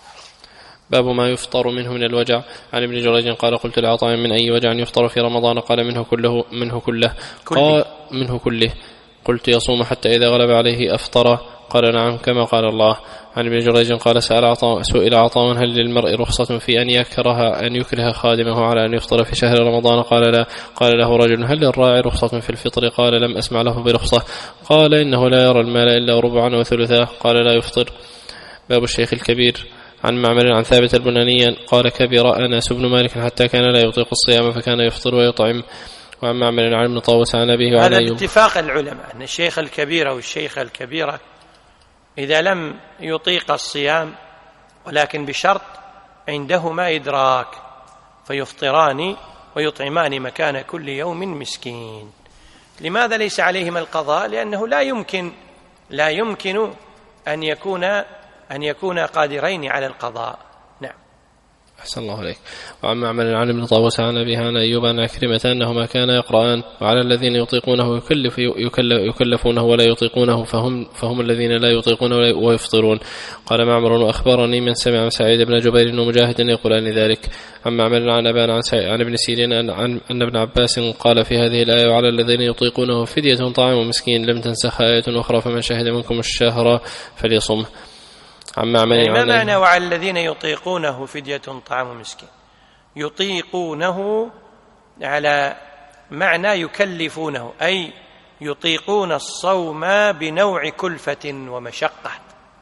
باب ما يفطر منه من الوجع. عن ابن جريج قال قلت لعطاء من أي وجع يفطر في رمضان؟ قال منه كله منه كله قال منه كله. قلت يصوم حتى إذا غلب عليه أفطر؟ قال نعم كما قال الله. عن ابن جريج قال سأل عطاء سئل عطاء هل للمرء رخصة في أن يكره أن يكره خادمه على أن يفطر في شهر رمضان؟ قال لا. قال له رجل هل للراعي رخصة في الفطر؟ قال لم أسمع له برخصة. قال إنه لا يرى المال إلا ربعا وثلثا. قال لا يفطر. باب الشيخ الكبير. عن معمر عن ثابت البناني قال كبر أنس بن مالك حتى كان لا يطيق الصيام فكان يفطر ويطعم. وعن معمر عن ابن طاووس عن أبيه وعن أيوب. هذا باتفاق العلماء أن الشيخ الكبير أو الشيخة الكبيرة إذا لم يطيق الصيام ولكن بشرط عندهما إدراك فيفطران ويطعمان مكان كل يوم مسكين. لماذا ليس عليهما القضاء؟ لأنه لا يمكن لا يمكن أن يكون أن يكون قادرين على القضاء. نعم. أحسن الله عليك. وعن معمر عن ابن طاووس عن أبيه عن أيوب عن عكرمة أنهما كانا يقرآن وعلى الذين يطيقونه يكلف يكلفونه ولا يطيقونه فهم, فهم الذين لا يطيقونه ويفطرون. قال معمر وأخبرني من سمع سعيد بن جبير ومجاهد يقولان ذلك. عن معمر عن أبان عن, عن ابن سيرين عن أن ابن عباس قال في هذه الآية وعلى الذين يطيقونه فدية طعام مسكين لم تنسخ آية أخرى فمن شهد منكم الشهر فليصمه. يعني ما معنى وعلى الذين يطيقونه فدية طعام مسكين؟ يطيقونه على معنى يكلفونه أي يطيقون الصوم بنوع كلفة ومشقة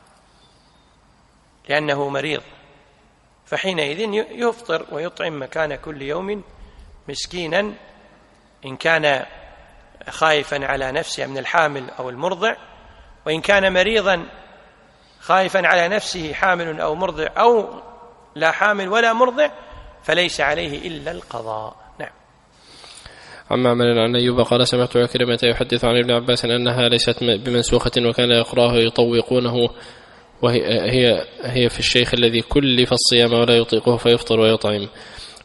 لأنه مريض، فحينئذ يفطر ويطعم مكان كل يوم مسكينا إن كان خائفا على نفسه من الحامل أو المرضع، وإن كان مريضا خائفا على نفسه حامل أو مرضع أو لا حامل ولا مرضع فليس عليه إلا القضاء. نعم. عن معمر عن أيوب قال سمعت عكرمة يحدث عن ابن عباس أنها ليست بمنسوخة وكان يقراه يطوقونه وهي هي, هي في الشيخ الذي كلف الصيام ولا يطيقه فيفطر ويطعم.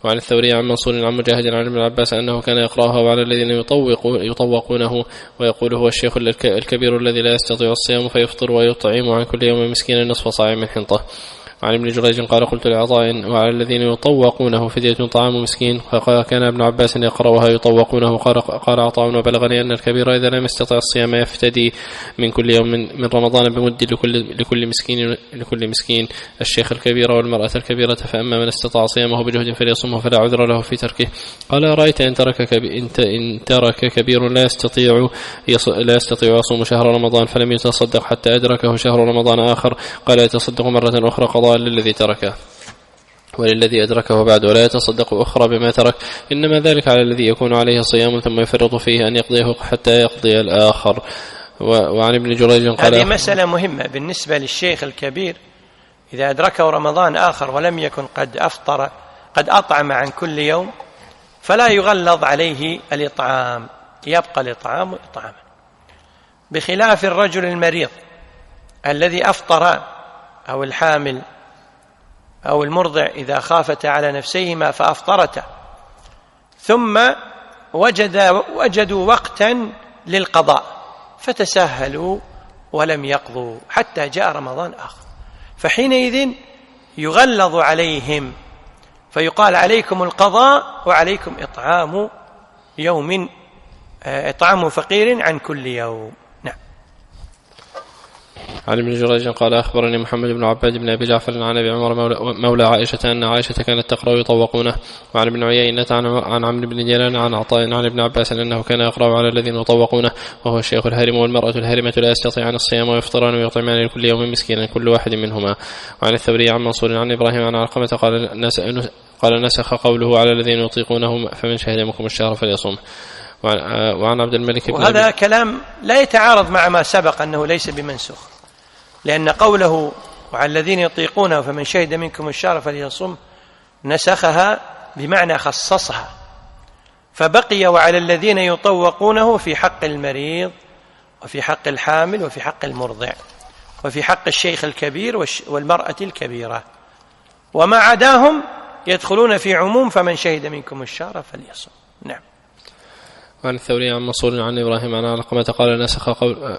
وعن الثوري عن منصور عن مجاهد عن ابن عباس أنه كان يقرأها وعلى الذين يطوقونه ويقول هو الشيخ الكبير الذي لا يستطيع الصيام فيفطر ويطعم عن كل يوم مسكين نصف صاع من حنطة. عن ابن جريج قال قلت لعطاء وعلى الذين يطوقونه فدية طعام مسكين، فقال كان ابن عباس يقرأها يطوقونه. قال عطاء وبلغني أن الكبير إذا لم يستطع الصيام يفتدي من كل يوم من رمضان بمد لكل, لكل مسكين لكل مسكين الشيخ الكبير والمرأة الكبيرة، فأما من استطاع صيامه بجهد فليصمه فلا عذر له في تركه. قال أرأيت إن ترك, كبير إن ترك كبير لا يستطيع لا يستطيع يصوم شهر رمضان فلم يتصدق حتى أدركه شهر رمضان آخر، قال يتصدق مرة أخرى قضاء للذي تركه وللذي أدركه بعد، ولا يتصدق أخرى بما ترك، إنما ذلك على الذي يكون عليه صيام ثم يفرط فيه أن يقضيه حتى يقضي الآخر. وعن ابن جريج قال هذه مسألة مهمة بالنسبة للشيخ الكبير، إذا أدركه رمضان آخر ولم يكن قد أفطر قد أطعم عن كل يوم فلا يغلظ عليه الإطعام، يبقى الإطعام إطعاما، بخلاف الرجل المريض الذي أفطر أو الحامل أو المرضع إذا خافت على نفسيهما فأفطرتا ثم وجد وجدوا وقتا للقضاء فتساهلوا ولم يقضوا حتى جاء رمضان آخر، فحينئذ يغلظ عليهم فيقال عليكم القضاء وعليكم إطعام يوم إطعام فقير عن كل يوم. نعم. عن ابن جريج قال أخبرني محمد بن عباد بن أبي جعفر عن أبي عمر مولى عائشة أن عائشة كانت تقرأ يطوقونه. وعن ابن عيينة عن عمرو بن دينار عن عطاء عن ابن عباس أنه كان يقرأ على الذين يطوقونه وهو الشيخ الهرم والمرأة الهرمة لا يستطيعان الصيام ويفطران ويطعمان لكل يوم مسكينا كل واحد منهما. وعن الثوري عن منصور عن إبراهيم عن علقمة قال نس قال نسخ قوله على الذين يطيقونه فمن شهد منكم الشهر فليصوم. وعن عبد الملك بن وهذا كلام لا يتعارض مع ما سبق أنه ليس بمنسوخ، لأن قوله وعلى الذين يطيقونه فمن شهد منكم الشهر فليصم نسخها بمعنى خصصها، فبقي وعلى الذين يطوقونه في حق المريض وفي حق الحامل وفي حق المرضع وفي حق الشيخ الكبير والمرأة الكبيرة، وما عداهم يدخلون في عموم فمن شهد منكم الشهر فليصم. نعم. وعن الثوري عن منصور عن إبراهيم عن علقمة قال نسخ قول.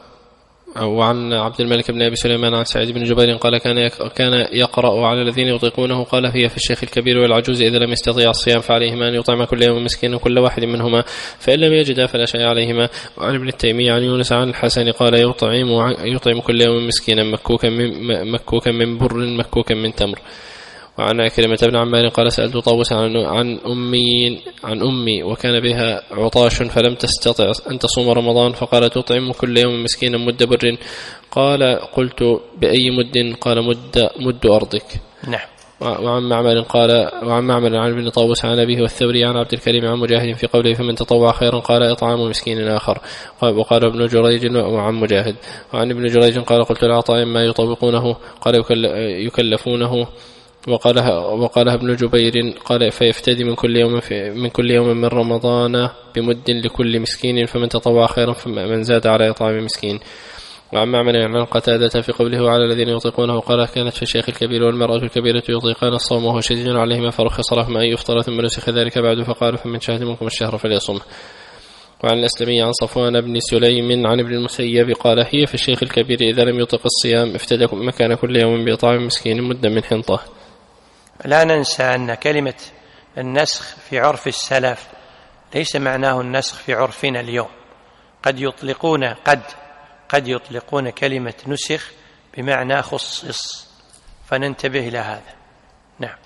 وعن عبد الملك بن أبي سليمان عن سعيد بن جبير قال كان كان يقرأ على الذين يطيقونه قال هي في الشيخ الكبير والعجوز إذا لم يستطيع الصيام فعليهما أن يطعم كل يوم مسكين كل واحد منهما فإن لم يجد فلا شيء عليهما. وعن ابن التيمية عن يونس عن الحسن قال يطعم يطعم كل يوم مسكينا مكوكا من مكوكا من بر مكوكا من تمر. وعن أكرمة بن عمار قال سألت طاووس عن عن أمي عن أمي وكان بها عطاش فلم تستطع أن تصوم رمضان فقال تطعم كل يوم مسكينا مد بر. قال قلت بأي مد؟ قال مد مد أرضك. نعم. وعن معمر قال وعن معمر عن ابن طاووس عن أبيه والثوري عن عبد الكريم عن مجاهد في قوله فمن تطوع خيرا قال إطعام مسكين آخر. وقال ابن جريج وعن مجاهد. وعن ابن جريج قال قلت العطاء ما يطوقونه قال يكلفونه. وقالها وقالها ابن جبير قال فيفتدي من كل يوم من كل يوم من رمضان بمد لكل مسكين فمن تطوع خيرا فمن زاد على إطعام مسكين. وعن معمر عن قتادة في قوله على الذين يطيقونه قال كانت في الشيخ الكبير والمرأة الكبيرة يطيقان الصوم وهو شديد عليهما فرخص لهما أن يفطر ثم نسخ ذلك بعد فقال فمن شهد منكم الشهر فليصم. وعن الأسلمي عن صفوان بن سليم عن ابن المسيب قال هي في الشيخ الكبير إذا لم يطق الصيام افتدى مكان كل يوم بإطعام مسكين مدا من حنطة. لا ننسى أن كلمة النسخ في عرف السلف ليس معناه النسخ في عرفنا اليوم، قد يطلقون قد قد يطلقون كلمة نسخ بمعنى خصص، فننتبه إلى هذا. نعم.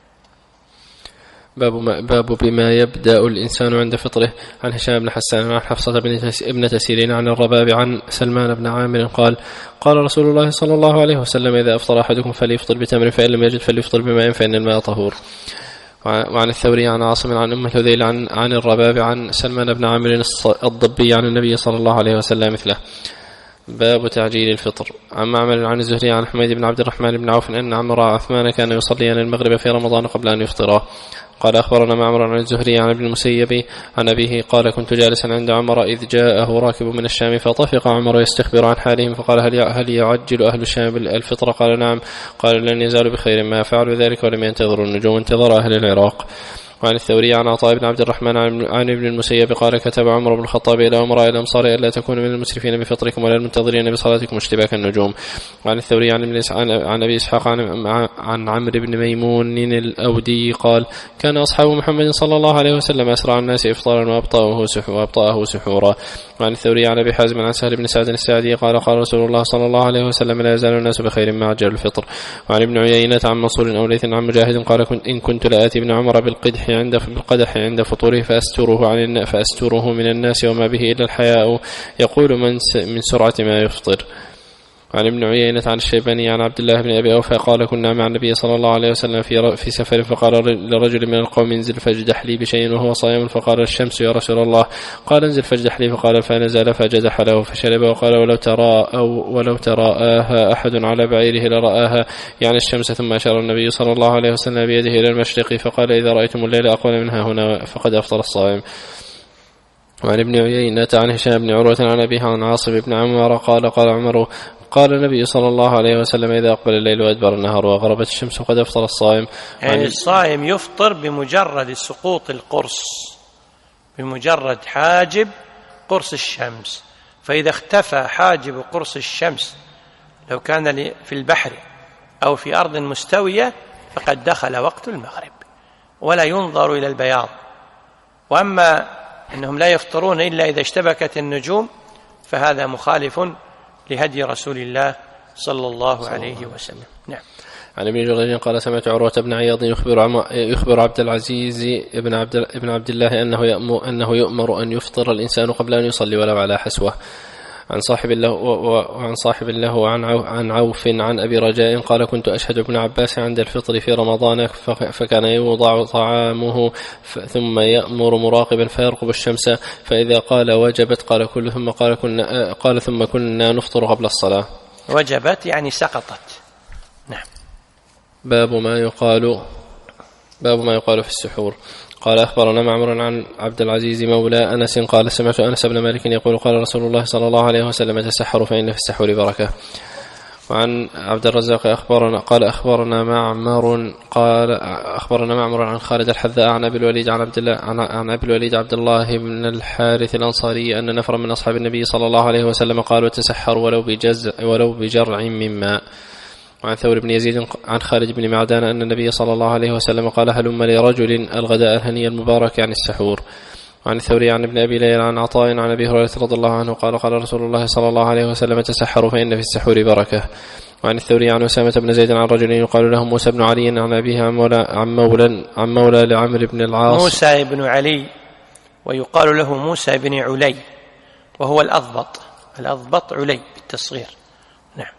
باب, باب بما يبدأ الإنسان عند فطره. عن هشام بن حسان عن حفصة ابنة سيرين عن الرباب عن سلمان بن عامر قال قال رسول الله صلى الله عليه وسلم إذا أفطر أحدكم فليفطر بتمر فإن لم يجد فليفطر بماء فإن الماء طهور. وعن الثوري عن عاصم عن أم الهذيل عن, عن الرباب عن سلمان بن عامر الضبي عن النبي صلى الله عليه وسلم مثله. باب تعجيل الفطر. عن معمر عن الزهري عن حميد بن عبد الرحمن بن عوف أن عمرو عثمان كان يصليان المغرب في رمضان قبل أن يفطرا. قال أخبرنا معمر عن الزهري عن ابن المسيب عن أبيه قال كنت جالسا عند عمر إذ جاءه راكب من الشام فطفق عمر يستخبر عن حالهم فقال هل هل يعجل أهل الشام الفطر؟ قال نعم. قال لن يزالوا بخير ما فعلوا ذلك ولم ينتظروا النجوم انتظر أهل العراق. وعن الثوري عن عطاء بن عبد الرحمن عن ابن المسيب قال كتب عمر بن الخطاب إلى أمراء الأمصار ألا تكونوا من المسرفين بفطركم ولا المنتظرين بصلاتكم اشتباك النجوم. وعن الثوري عن ابن عن أبي إسحاق عن, عن عمرو بن ميمون الأودي قال كان أصحاب محمد صلى الله عليه وسلم أسرع الناس إفطارا وأبطأه سحورا سحورا. وعن الثوري عن أبي حازم عن سهل بن سعد السعدي قال قال رسول الله صلى الله عليه وسلم لا يزال الناس بخير ما عجل الفطر. وعن ابن عيينة عن منصور أو ليث عن مجاهد قال إن كنت لآتي ابن عمر بالقدح عند بالقدح عند فطوره فأستره عن فأستره من الناس وما به إلا الحياء يقول من من سرعة ما يفطر. عن ابن عيينة عن الشيباني عن عبد الله بن أبي أوفى قال كنا مع النبي صلى الله عليه وسلم في في سفر فقال لرجل من القوم انزل فاجدح لي بشيء وهو صائم فقال الشمس يا رسول الله قال انزل فاجدح لي فقال فنزل فجدح له فشرب وقال ولو ترى أو ولو تراءاها أحد على بعيره لرآها يعني الشمس. ثم أشار النبي صلى الله عليه وسلم بيده إلى المشرق فقال إذا رأيتم الليل أقوال منها هنا فقد أفطر الصائم. وعن ابن عيينة عن هشام بن عروة عن أبيه عن عاصم بن عمر قال قال عمر قال النبي صلى الله عليه وسلم إذا أقبل الليل وأدبر النهار وغربت الشمس وقد أفطر الصائم. يعني الصائم يفطر بمجرد سقوط القرص بمجرد حاجب قرص الشمس. فإذا اختفى حاجب قرص الشمس لو كان في البحر أو في أرض مستوية فقد دخل وقت المغرب ولا ينظر إلى البياض. وأما أنهم لا يفطرون إلا إذا اشتبكت النجوم فهذا مخالف لهدي رسول الله صلى الله عليه وسلم. نعم. عن ابن جريج قال سمعت عروة بن عياض يخبر يخبر عبد العزيز ابن عبد ابن عبد الله أنه يأمر أنه يؤمر أن يفطر الإنسان قبل أن يصلي ولو على حسوة. عن صاحب له وعن صاحب له عن عن عوف عن أبي رجاء قال كنت أشهد ابن عباس عند الفطر في رمضان فكان يوضع طعامه ثم يأمر مراقبا فيرقب الشمس فإذا قال وجبت قال كل ثم قال كنا قال ثم كنا نفطر قبل الصلاة. وجبت يعني سقطت. نعم. باب ما يقال باب ما يقال في السحور. قال أخبرنا معمر عن عبد العزيز مولى أنس قال سمعت أنس بن مالك يقول قال رسول الله صلى الله عليه وسلم تسحروا فإن في السحور بركة. وعن عبد الرزاق أخبرنا قال أخبرنا معمر قال أخبرنا معمر عن خالد الحذاء عن أبي الوليد عن عبد الله عن أبي الوليد عبد الله بن الحارث الأنصاري أن نفر من أصحاب النبي صلى الله عليه وسلم قالوا تسحروا ولو بجز ولو بجرع من ماء. وعن ثور بن يزيد عن خالد بن معدان أن النبي صلى الله عليه وسلم قال هلم لرجل الغداء الهني المبارك عن السحور. وعن الثوري عن ابن أبي ليلى عن عطاء عن أبي هريرة رضي الله عنه قال قال رسول الله صلى الله عليه وسلم تسحروا فإن في السحور بركة. وعن الثوري عن أسامة بن زيد عن رجل يقال له موسى بن علي عن أبيه عن مولى عن مولى, عن مولى لعمرو بن العاص موسى بن علي ويقال له موسى بن علي وهو الأضبط الأضبط علي بالتصغير. نعم.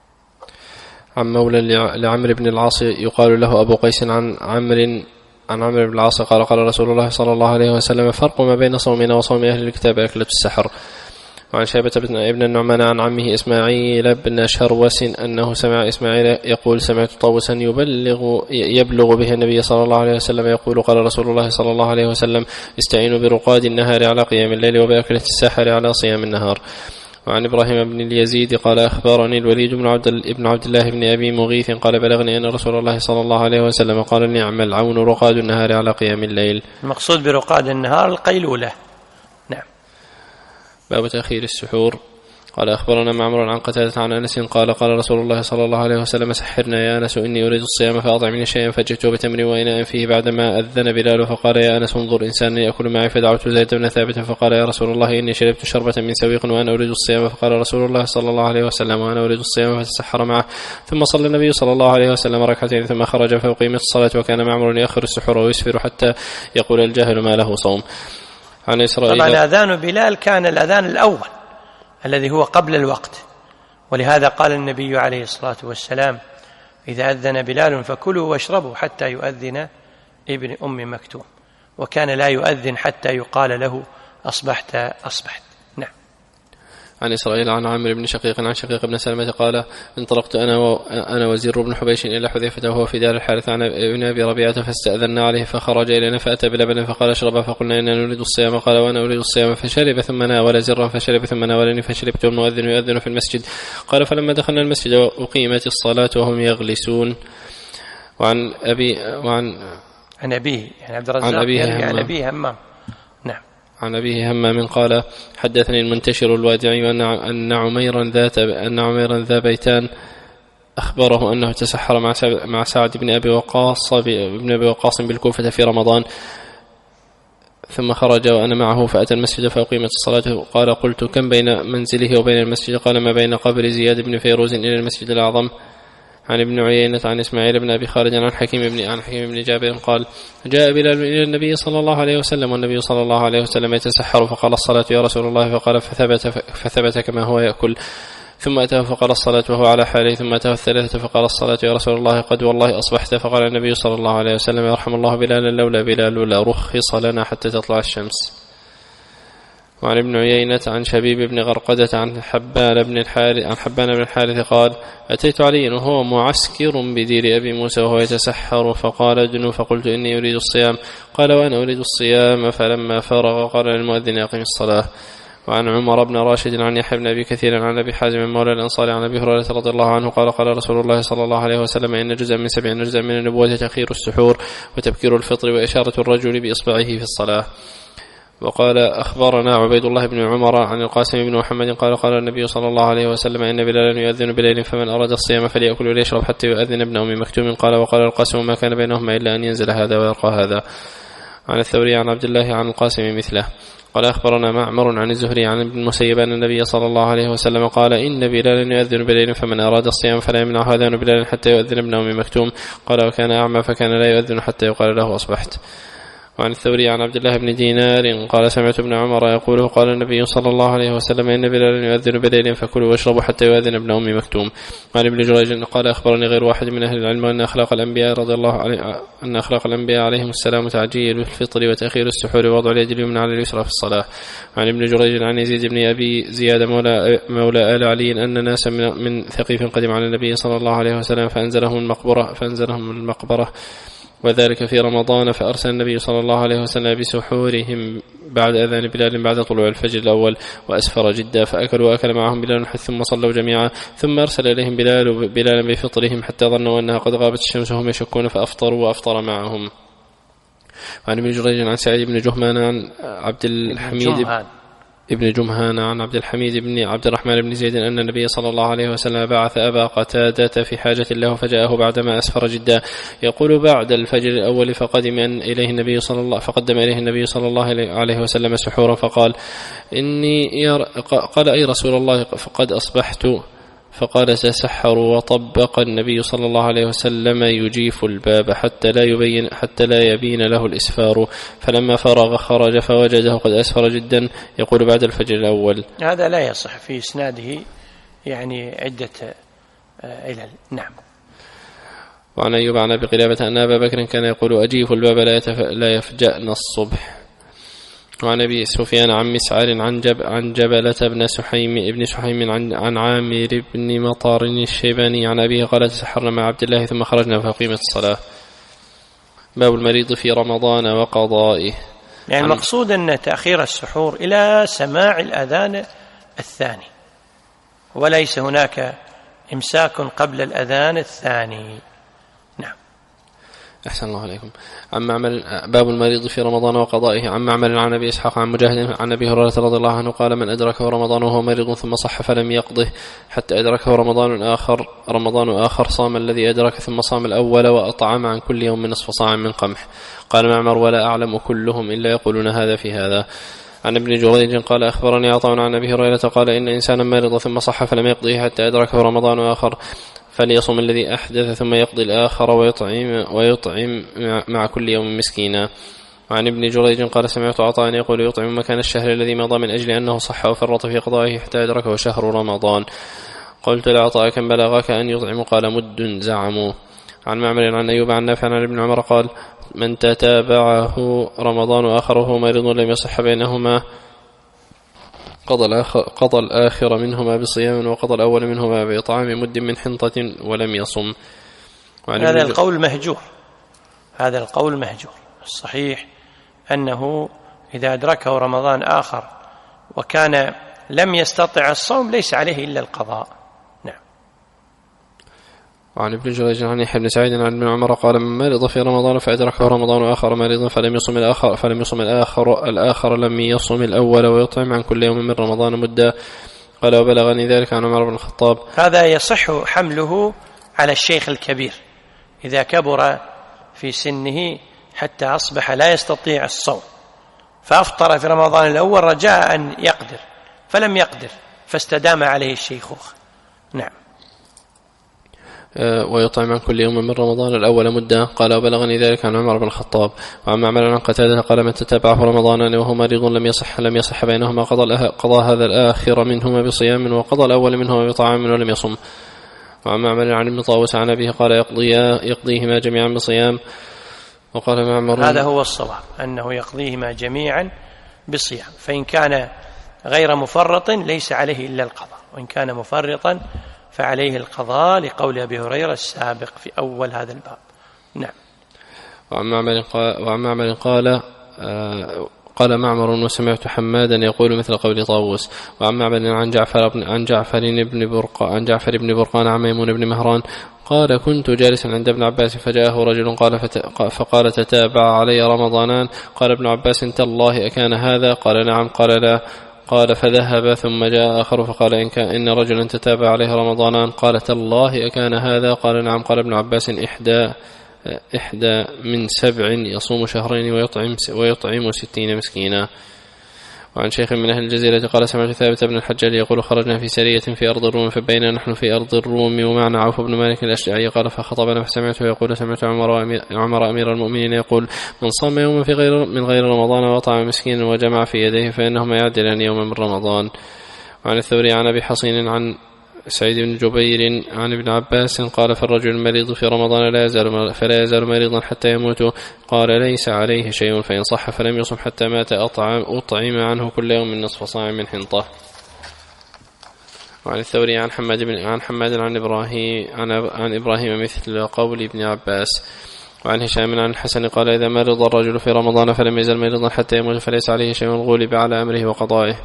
عن مولى لعمرو بن العاص يقال له أبو قيس عن عمرو عن عمرو بن العاص قال قال رسول الله صلى الله عليه وسلم فرق ما بين صومنا وصوم أهل الكتاب أكلة السحر. وعن شيبة بن ابن النعمان عن عمه إسماعيل بن شروس أنه سمع إسماعيل يقول سمعت طاووسا يبلغ يبلغ به النبي صلى الله عليه وسلم يقول قال رسول الله صلى الله عليه وسلم استعينوا برقاد النهار على قيام الليل وبأكلة السحر على صيام النهار. وعن إبراهيم بن اليزيد قال أخبرني الوليد بن عبد, ابن عبد الله بن أبي مغيث قال بلغني أن رسول الله صلى الله عليه وسلم قال نعم العون رقاد النهار على قيام الليل. المقصود برقاد النهار القيلولة. نعم. باب تأخير السحور. قال أخبرنا معمر عن قتادة عن أنس قال قال رسول الله صلى الله عليه وسلم سحرنا يا أنس إني أريد الصيام فأطعمني شيئا فجئت بتمر وإناء فيه بعدما أذن بلال فقال يا أنس انظر إنسان يأكل معي فدعوت زيد بن ثابت فقال يا رسول الله إني شربت شربة من سويق وأنا أريد الصيام فقال رسول الله صلى الله عليه وسلم وأنا أريد الصيام فتسحر معه. ثم صلى النبي صلى الله عليه وسلم ركعتين ثم خرج فأقيمت الصلاة وكان معمر يأخر السحور ويسفر حتى يقول الجاهل ما له صوم. عن إسرائيل طبعا أذان بلال كان الأذان الأول الذي هو قبل الوقت ولهذا قال النبي عليه الصلاة والسلام إذا أذن بلال فكلوا واشربوا حتى يؤذن ابن أم مكتوم وكان لا يؤذن حتى يقال له أصبحت أصبحت. نعم. عن إسرائيل عن عامر بن شقيق عن شقيق بن سلمة قال انطلقت أنا وأنا وزير بن حبيش إلى حذيفة وهو في دار الحارث عن ابن أبي ربيعة فاستأذنا عليه فخرج إلينا فأتى بلبن فقال اشربا فقلنا إننا نريد الصيام قال وأنا أريد الصيام فشرب ثم ناول زرا فشرب ثم ناولني فشربت والمؤذن يؤذن في المسجد. قال فلما دخلنا المسجد وأقيمت الصلاة وهم يغلسون. وعن أبي وعن عن أبيه يعني عبد الرزاق عن أبيه همام. عن أبيه همام. نعم. عن أبيه همام قال حدثني المنتشر الوادعي أن عميرا ذات أن عميرا ذا بيتان أخبره أنه تسحر مع سعد بن أبي وقاص بن أبي وقاص بالكوفة في رمضان، ثم خرج وأنا معه فأتى المسجد فأقيمت الصلاة. قال قلت كم بين منزله وبين المسجد؟ قال ما بين قبر زياد بن فيروز إلى المسجد الأعظم. عن ابن عيينة عن إسماعيل بن أبي خالد عن حكيم بن عن حكيم بن جابر قال جاء بلال إلى النبي صلى الله عليه وسلم والنبي صلى الله عليه وسلم يتسحر فقال الصلاة يا رسول الله، فقال فثبت, فثبت كما هو يأكل. ثم أتاه فقال الصلاة وهو على حاله. ثم أتاه الثالثة فقال الصلاة يا رسول الله قد والله أصبحت. فقال النبي صلى الله عليه وسلم يرحم الله بلالا لولا بلال لرخص لنا حتى تطلع الشمس. وعن ابن عيينة عن شبيب بن غرقدة عن حبان بن الحارث عن حبان بن الحارث قال أتيت علي وهو معسكر بدير أبي موسى وهو يتسحر فقال ادنوا، فقلت إني أريد الصيام. قال وأنا أريد الصيام. فلما فرغ قال للمؤذن أقم الصلاة. وعن عمر بن راشد عن يحيى بن أبي كثير عن أبي حازم مولى الأنصار عن أبي هريرة رضي الله عنه قال قال رسول الله صلى الله عليه وسلم إن جزءا من سبعين جزءا من النبوة تأخير السحور وتبكير الفطر وإشارة الرجل بإصبعه في الصلاة. وقال أخبرنا عبيد الله بن عمر عن القاسم بن محمد قال قال النبي صلى الله عليه وسلم إن بلالا يؤذن بليل فمن أراد الصيام فليأكل وليشرب حتى يؤذن ابن أم مكتوم. قال وقال القاسم ما كان بينهما إلا أن ينزل هذا ويرقى هذا. عن الثوري عن عبد الله عن القاسم مثله. قال أخبرنا معمر عن الزهري عن ابن المسيب أن النبي صلى الله عليه وسلم قال إن بلالا يؤذن بليل فمن أراد الصيام فلا يمنع أذان بلال حتى يؤذن ابن أم مكتوم. قال وكان أعمى فكان لا يؤذن حتى يقال له أصبحت. وعن الثوري عن عبد الله بن دينار قال سمعت ابن عمر يقول قال النبي صلى الله عليه وسلم إن بلالا يؤذن بليل فكلوا واشربوا حتى يؤذن ابن أم مكتوم. وعن ابن جريج قال أخبرني غير واحد من أهل العلم أن أخلاق الأنبياء رضي الله عنه أن أخلاق الأنبياء عليهم السلام تعجيل الفطر وتأخير السحور ووضع اليد اليمنى على اليسرى في الصلاة. وعن ابن جريج عن يزيد بن أبي زياد مولى, مولى آل علي أن ناسا من, من ثقيف قدم على النبي صلى الله عليه وسلم فأنزلهم المقبرة فأنزلهم المقبرة وذلك في رمضان، فأرسل النبي صلى الله عليه وسلم بسحورهم بعد أذان بلال بعد طلوع الفجر الأول وأسفر جدا، فأكلوا وأكل معهم بلال ثم صلوا جميعا، ثم أرسل إليهم بلال بلالا بفطرهم حتى ظنوا أنها قد غابت الشمس وهم يشكون فأفطروا وأفطر معهم. وعن ابن جريج عن سعيد بن جهمان عن عبد الحميد ابن جمهان عن عبد الحميد بن عبد الرحمن بن زيد أن النبي صلى الله عليه وسلم بعث أبا قتادة في حاجة له فجاءه بعدما أسفر جدا يقول بعد الفجر الأول، فقدم إليه النبي صلى الله فقدم إليه النبي صلى الله عليه وسلم سحورا فقال إني ير... قال أي رسول الله فقد أصبحت، فقال تسحروا، وطبق النبي صلى الله عليه وسلم يجيف الباب حتى لا يبين حتى لا يبين له الإسفار، فلما فرغ خرج فوجده قد أسفر جدا يقول بعد الفجر الأول. هذا لا يصح في إسناده يعني عدة علل. نعم. وعن أيوب عن أبي قلابة أن أبا بكر كان يقول أجيف الباب لا, يتف... لا يفجأنا الصبح. وعن أبي سفيان عن مسعر عن, جب عن جبلة بن سحيم ابن سحيم عن, عن عامر بن مطار الشيباني عن أبيه قال تسحرنا مع عبد الله ثم خرجنا فقيمت الصلاة. باب المريض في رمضان وقضائه. يعني المقصود أن تأخير السحور إلى سماع الأذان الثاني، وليس هناك إمساك قبل الأذان الثاني. نعم. أحسن الله عليكم. عن معمل باب المريض في رمضان وقضائه. عن معمل عن أبي إسحاق عن مجاهد عن أبي هريرة رضي الله عنه قال من أدركه رمضان وهو مريض ثم صح فلم يقضه حتى أدركه رمضان آخر رمضان آخر صام الذي أدرك ثم صام الأول وأطعم عن كل يوم نصف صاع من قمح. قال معمر ولا أعلم كلهم إلا يقولون هذا في هذا. عن ابن جريج قال أخبرني عطاء عن أبي هريرة قال إن إنسانا مرض ثم صح فلم يقضه حتى أدركه رمضان آخر فليصم الذي أحدث ثم يقضي الآخر ويطعم, ويطعم مع كل يوم مسكينا. وعن ابن جريج قال سمعت عطاء يقول يطعم مكان الشهر الذي مضى من أجل أنه صح وفرط في قضائه حتى أدركه شهر رمضان. قلت لعطاء كم بلغك أن يطعم؟ قال مد زعموا. عن معمر عن أيوب عن نافع عن ابن عمر قال من تتابعه رمضان آخره مريض لم يصح بينهما قضى الآخر, قضى الآخر منهما بصيام وقضى الأول منهما بإطعام مد من حنطة ولم يصم. هذا القول مهجور، هذا القول مهجور. الصحيح أنه إذا أدركه رمضان آخر وكان لم يستطع الصوم ليس عليه إلا القضاء. نعم. وعن ابن جريج عن يحيى بن سعيد عن ابن عمر قال من مرض في رمضان فأدركه رمضان آخر مريضا فلم يصم الآخر فلم يصم الآخر الآخر لم يصم الأول ويطعم عن كل يوم من رمضان مدة. قال وبلغني ذلك عن عمر بن الخطاب. هذا يصح حمله على الشيخ الكبير إذا كبر في سنه حتى أصبح لا يستطيع الصوم فأفطر في رمضان الأول رجاء أن يقدر فلم يقدر فاستدام عليه الشيخوخة. نعم. ويطعم عن كل يوم من رمضان الأول مدة. قال وبلغني ذلك عن عمر بن الخطاب. وعن معمر عن قتادة قال من تتابعه رمضان وهو مريض لم يصح لم يصح بينهما قضى, قضى هذا الآخر منهما بصيام وقضى الأول منهما بطعام ولم يصم. وعن معمر عن ابن طاووس عن أبيه قال يقضيا يقضيهما جميعا بصيام. وقال معمر هذا هو الصواب أنه يقضيهما جميعا بصيام فإن كان غير مفرط ليس عليه إلا القضاء وإن كان مفرطا فعليه القضاء لقول أبي هريرة السابق في أول هذا الباب. نعم. وعن معمر قال, وعن معمر قال آه قال معمر وسمعت حمادا يقول مثل قول طاووس. وعن معمر عن جعفر بن عن جعفر بن برقان عن جعفر بن برقان عن ميمون بن مهران قال كنت جالسا عند ابن عباس فجاءه رجل قال فقال تتابع علي رمضانان. قال ابن عباس تالله أكان هذا؟ قال نعم. قال لا. قال فذهب ثم جاء آخر فقال إن, كان إن رجلا تتابع عليه رمضانان. قال تالله أكان هذا؟ قال نعم. قال ابن عباس إحدى إحدى من سبع يصوم شهرين ويطعم, ويطعم ستين مسكينا. وعن شيخ من أهل الجزيرة قال سمعت ثابت بن الحجاج يقول خرجنا في سرية في أرض الروم فبينا نحن في أرض الروم ومعنا عوف بن مالك الأشجعي قال فخطبنا فسمعته يقول سمعت عمر, عمر أمير المؤمنين يقول من صام يوما في غير من غير رمضان وطعم مسكينا وجمع في يديه فإنهما يعدلان يوما من رمضان. وعن الثوري عن أبي حصين عن سعيد بن جبير عن ابن عباس قال فالرجل المريض في رمضان لا يزال فلا يزال مريضا حتى يموت. قال ليس عليه شيء فإن صح فلم يصم حتى مات أطعم, أطعم عنه كل يوم نصف صاع من حنطة. وعن الثوري عن حماد بن عن حماد عن إبراهيم عن, عن إبراهيم مثل قول ابن عباس. وعن هشام عن الحسن قال إذا مرض الرجل في رمضان فلم يزل مريضا حتى يموت فليس عليه شيء غلب على أمره وقضائه.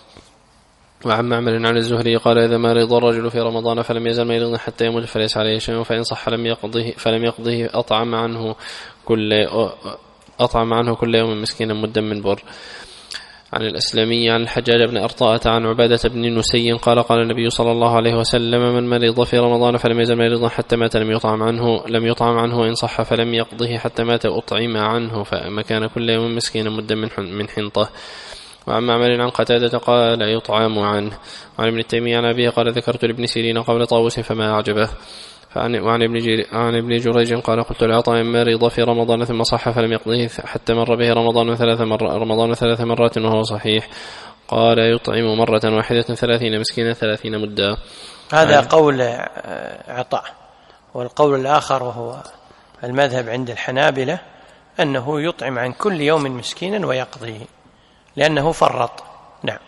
وعن معمر عن الزهري قال إذا مرض الرجل في رمضان فلم يزل مريضا حتى يموت فليس عليه شيء فإن صح لم يقضه فلم يقضه أطعم عنه كل أطعم عنه كل يوم مسكينا مدا من بر. عن الأسلمي عن الحجاج بن أرطاءة عن عبادة بن نسي قال قال النبي صلى الله عليه وسلم من مرض في رمضان فلم يزل مريضا حتى مات لم يطعم عنه لم يطعم عنه وإن صح فلم يقضه حتى مات أطعم عنه فمكان كل يوم مسكينا مدا من حنطة. وعن معمر عن قتادة قال يطعم عنه. وعن ابن تيمية عن أبيه قال ذكرت لابن سيرين قول طاووس فما أعجبه. وعن ابن عن ابن جريج قال قلت لعطاء مريض في رمضان ثم صح فلم يقضيه حتى مر به رمضان ثلاث مرات رمضان ثلاث مرات وهو صحيح. قال يطعم مرة واحدة ثلاثين مسكينا ثلاثين مدة. هذا قول عطاء. والقول الآخر وهو المذهب عند الحنابلة أنه يطعم عن كل يوم مسكينا ويقضيه لأنه فرط. نعم.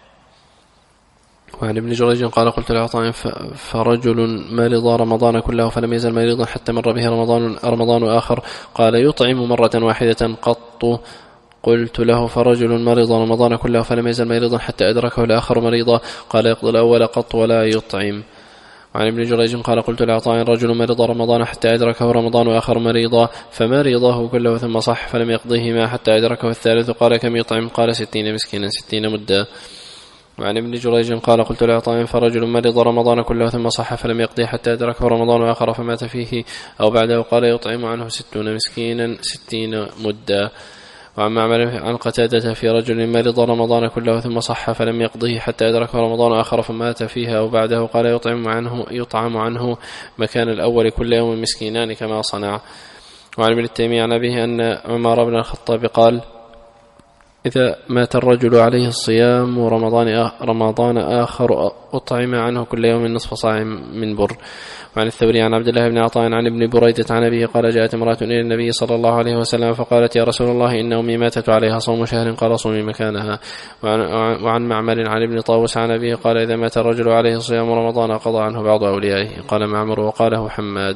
وعن ابن جريج قال قلت لعطاء فرجل مرض رمضان كله فلم يزل مريضا حتى مر به رمضان رمضان آخر قال يطعم مرة واحدة قط. قلت له فرجل مرض رمضان كله فلم يزل مريضا حتى أدركه الآخر مريضا قال يقضي الأول قط ولا يطعم. وعن ابن جريج قال قلت لعطاء رجل مرض رمضان حتى أدركه رمضان وآخر مريضا فمرضه كله ثم صح فلم يقضيهما حتى أدركه الثالث قال كم يطعم؟ قال ستين مسكينا ستين مدة. وعن ابن جريج قال قلت لعطاء فرجل مرض رمضان كله ثم صح فلم يقضي حتى أدركه رمضان وآخر فمات فيه أو بعده قال يطعم عنه ستون مسكينا ستين مدة. وعن معمر عن قتادة في رجل مرض رمضان كله ثم صح فلم يقضه حتى أدركه رمضان آخر فمات فيها أو بعده قال يطعم عنه يطعم عنه مكان الأول كل يوم مسكينان كما صنع. وعن ابن تيمية عن أبيه أن عمر بن الخطاب قال إذا مات الرجل عليه الصيام ورمضان رمضان آخر أطعم عنه كل يوم نصف صاع من بر. وعن الثوري عن عبد الله بن عطاء عن ابن بريدة عن أبيه قال جاءت امرأة إلى النبي صلى الله عليه وسلم فقالت يا رسول الله إن أمي ماتت عليها صوم شهر قال صومي مكانها. وعن, وعن معمر عن ابن طاووس عن أبيه قال إذا مات الرجل عليه صيام رمضان قضى عنه بعض أوليائه. قال معمر وقاله حماد.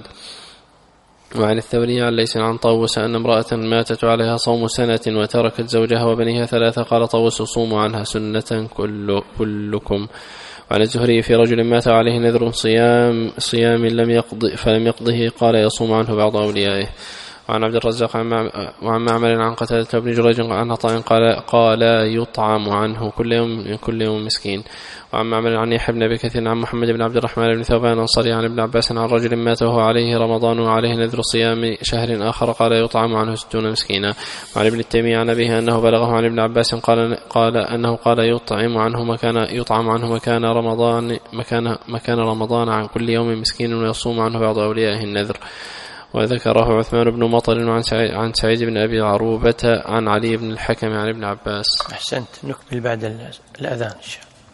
وعن الثوري عن ليس عن طاووس أن امرأة ماتت عليها صوم سنة وتركت زوجها وبنيها ثلاثة قال طاووس صوموا عنها سنة كل كلكم. وعن الزهري في رجل مات عليه نذر صيام صيام لم يقض فلم يقضه قال يصوم عنه بعض أوليائه. وعن عبد الرزاق وعن معمر عن قتادة بن جريج عن عطاء قال قال يطعم عنه كل يوم كل يوم مسكين. وعن معمر عن يحيى بن أبي كثير عن محمد بن عبد الرحمن بن ثوبان الأنصاري عن ابن عباس عن رجل مات وهو عليه رمضان وعليه نذر صيام شهر آخر قال يطعم عنه ستون مسكينا. وعن ابن التيمية عن أبيه أنه بلغه عن ابن عباس قال قال أنه قال يطعم عنه مكان يطعم عنه مكان رمضان مكان مكان رمضان عن كل يوم مسكين ويصوم عنه بعض أوليائه النذر. وذكره عثمان بن مطر عن سعيد بن أبي عروبة عن علي بن الحكم عن ابن عباس. أحسنت. نكمل بعد الأذان إن شاء الله.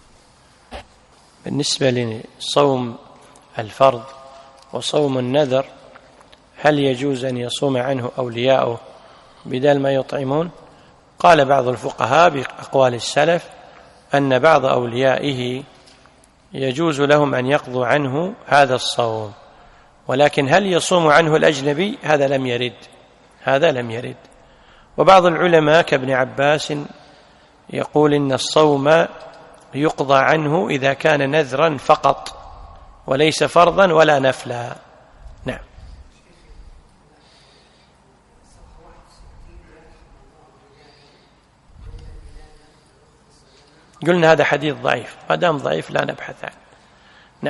بالنسبة لصوم الفرض وصوم النذر، هل يجوز أن يصوم عنه أولياؤه بدل ما يطعمون؟ قال بعض الفقهاء بأقوال السلف أن بعض أوليائه يجوز لهم أن يقضوا عنه هذا الصوم، ولكن هل يصوم عنه الأجنبي؟ هذا لم يرد هذا لم يرد. وبعض العلماء كابن عباس يقول إن الصوم يقضى عنه إذا كان نذرا فقط وليس فرضا ولا نفلا. نعم. قلنا هذا حديث ضعيف، ما دام ضعيف لا نبحث عنه. نعم.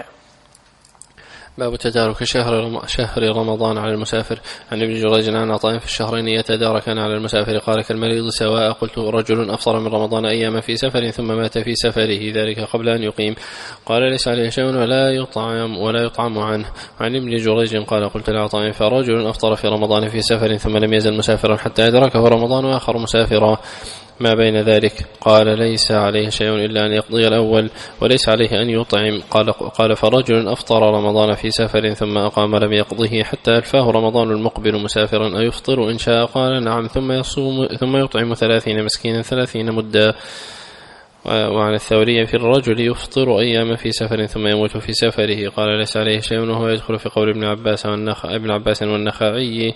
باب تدارك شهر شهر رمضان على المسافر. عن ابن جريج عن عطاء في الشهرين يتداركان على المسافر قال كالمريض سواء. قلت رجل أفطر من رمضان أيام في سفر ثم مات في سفره ذلك قبل أن يقيم قال ليس عليه شيء ولا يطعم ولا يطعم عنه. عن ابن جريج قال قلت لعطاء فرجل أفطر في رمضان في سفر ثم لم يزل مسافرا حتى أدركه رمضان وآخر مسافرا ما بين ذلك قال ليس عليه شيء إلا أن يقضي الأول وليس عليه أن يطعم. قال, قال فرجل أفطر رمضان في سفر ثم أقام لم يقضه حتى ألفاه رمضان المقبل مسافرا أيفطر إن شاء قال نعم ثم يصوم ثم يطعم ثلاثين مسكينا ثلاثين مدا. وعن الثوري في الرجل يفطر أيام في سفر ثم يموت في سفره قال ليس عليه شيء وهو يدخل في قول ابن عباس والنخ... ابن عباس والنخعي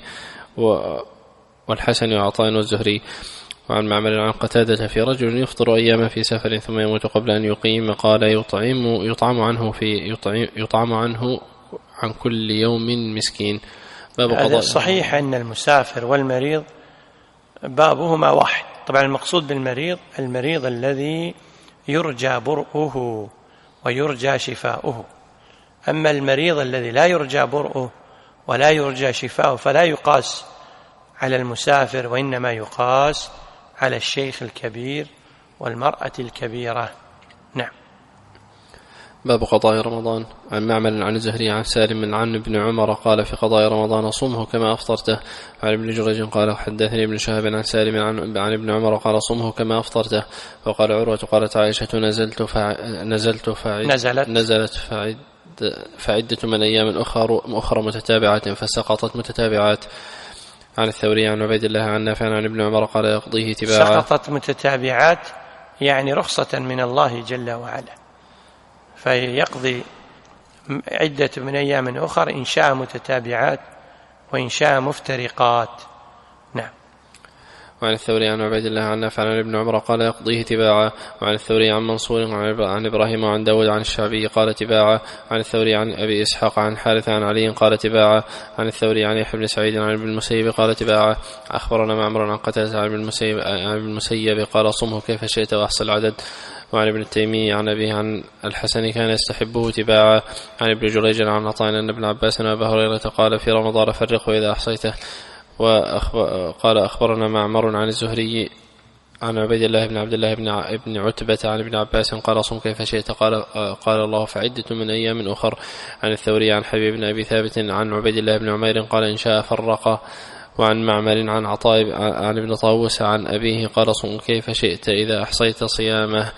والحسن وعطاء والزهري. وعن معمر عن قتادة في رجل يفطر أيام في سفر ثم يموت قبل أن يقيم قال يطعم يطعم عنه في يطعم, يطعم عنه عن كل يوم مسكين. باب هذا صحيح أن المسافر والمريض بابهما واحد. طبعا المقصود بالمريض المريض الذي يرجى برؤه ويرجى شفاؤه. أما المريض الذي لا يرجى برؤه ولا يرجى شفاؤه فلا يقاس على المسافر، وإنما يقاس على الشيخ الكبير والمرأة الكبيرة. نعم. باب قضاء رمضان. عن معمر عن الزهري عن سالم عن ابن عمر قال في قضاء رمضان صمه كما أفطرته. عن ابن جريج قال حدثني ابن شهاب عن سالم عن, عن ابن عمر قال صمه كما أفطرته. وقال عروة قالت عائشة نزلت فع... نزلت فعد... نزلت نزلت فعد... فعدة من أيام أخرى أخرى متتابعات فسقطت متتابعات. عن الثوري عن عبيد الله عن نافع عن ابن عمر قال يقضيه تباعا. سقطت متتابعات يعني رخصة من الله جل وعلا، فيقضي عدة من أيام أخرى إن شاء متتابعات وإن شاء مفترقات. نعم. وعن الثوري عن عبيد الله عن نافع عن ابن عمر قال يقضيه تباعا. وعن الثوري عن منصور عن إبراهيم وعن داود عن الشعبي قال تباعا. عن الثوري عن أبي إسحاق عن حارث عن علي قال تباعا. عن الثوري عن يحيى بن سعيد عن ابن المسيب قال تباعا. أخبرنا معمر عن قتادة عن ابن المسيب عن ابن المسيب قال صمه كيف شئت وأحصى العدد. وعن ابن التيمي عن أبيه عن الحسن كان يستحبه تباعا. عن ابن جريج عن عطاء أن ابن عباس وأبا هريرة قال في رمضان فرقه إذا أحصيته. وقال أخبرنا معمر عن الزهري عن عبيد الله بن عبد الله بن عتبة عن ابن عباس قال صم كيف شئت قال قال الله فعدة من أيام أخر. عن الثوري عن حبيب بن أبي ثابت عن عبيد الله بن عمير قال إن شاء فرق. وعن معمر عن عطاء عن ابن طاووس عن أبيه قال صم كيف شئت إذا أحصيت صيامه.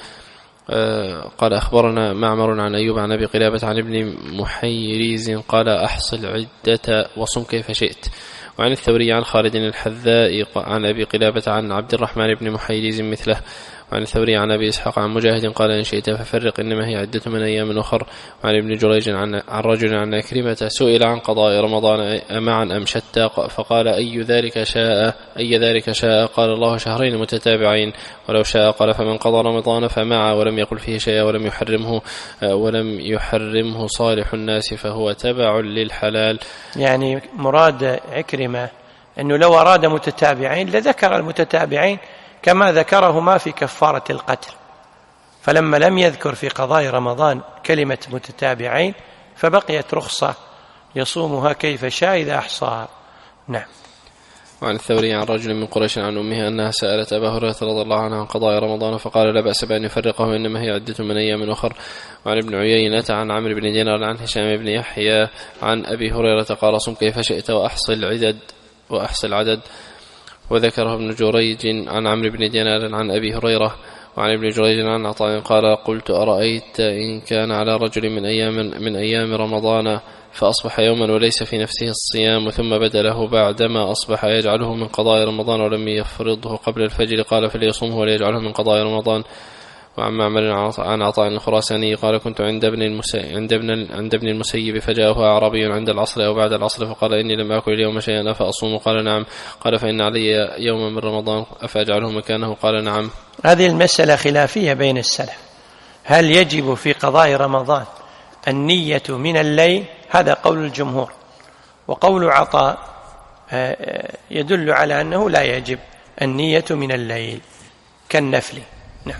قال أخبرنا معمر عن أيوب عن أبي قلابة عن ابن محيريز قال أحصل العدة وصم كيف شئت. وعن الثوري عن خالد الحذاء عن أبي قلابة عن عبد الرحمن بن محيريز مثله. وعن الثوري عن أبي إسحاق عن مجاهد قال إن شئت ففرق إنما هي عدة من أيام أخر. وعن ابن جريج عن, عن رجل عن أكرمة سئل عن قضاء رمضان معا أم شتى فقال أي ذلك شاء أي ذلك شاء قال الله شهرين متتابعين ولو شاء قال فمن قضى رمضان فمع ولم يقل فيه شيئا ولم يحرمه ولم يحرمه صالح الناس فهو تبع للحلال. يعني مراد عكرمة أنه لو أراد متتابعين لذكر المتتابعين كما ذكرهما في كفارة القتل، فلما لم يذكر في قضاء رمضان كلمة متتابعين فبقيت رخصة يصومها كيف شاء إذا أحصاها. نعم. وعن الثوري عن رجل من قريش عن أمه أنها سألت أبا هريرة رضي الله عنه عن قضاء رمضان فقال لا بأس بأن يفرقه إنما هي عدة من أيام أخر. وعن ابن عيينة عن عمرو بن دينار عن هشام بن يحيى عن أبي هريرة قال صم كيف شئت وأحصي العدد وأحصي العدد. وذكره ابن جريج عن عمرو بن دينار عن أبي هريرة. وعن ابن جريج عن عطاء قال قلت أرأيت إن كان على رجل من أيام من أيام رمضان فأصبح يوما وليس في نفسه الصيام ثم بدا له بعدما أصبح يجعله من قضاء رمضان ولم يفرضه قبل الفجر قال فليصومه وليجعله من قضاء رمضان. وعن معمر عن عطاء الخراساني قال كنت عند ابن المسيب عند ابن عند ابن المسيب فجاءه أعرابي عند العصر أو بعد العصر فقال إني لم أكل اليوم شيئا أفأصوم قال نعم قال فإن علي يوما من رمضان أفأجعله مكانه قال نعم. هذه المسألة خلافية بين السلف، هل يجب في قضاء رمضان النية من الليل؟ هذا قول الجمهور، وقول عطاء يدل على أنه لا يجب النية من الليل كالنفل. نعم.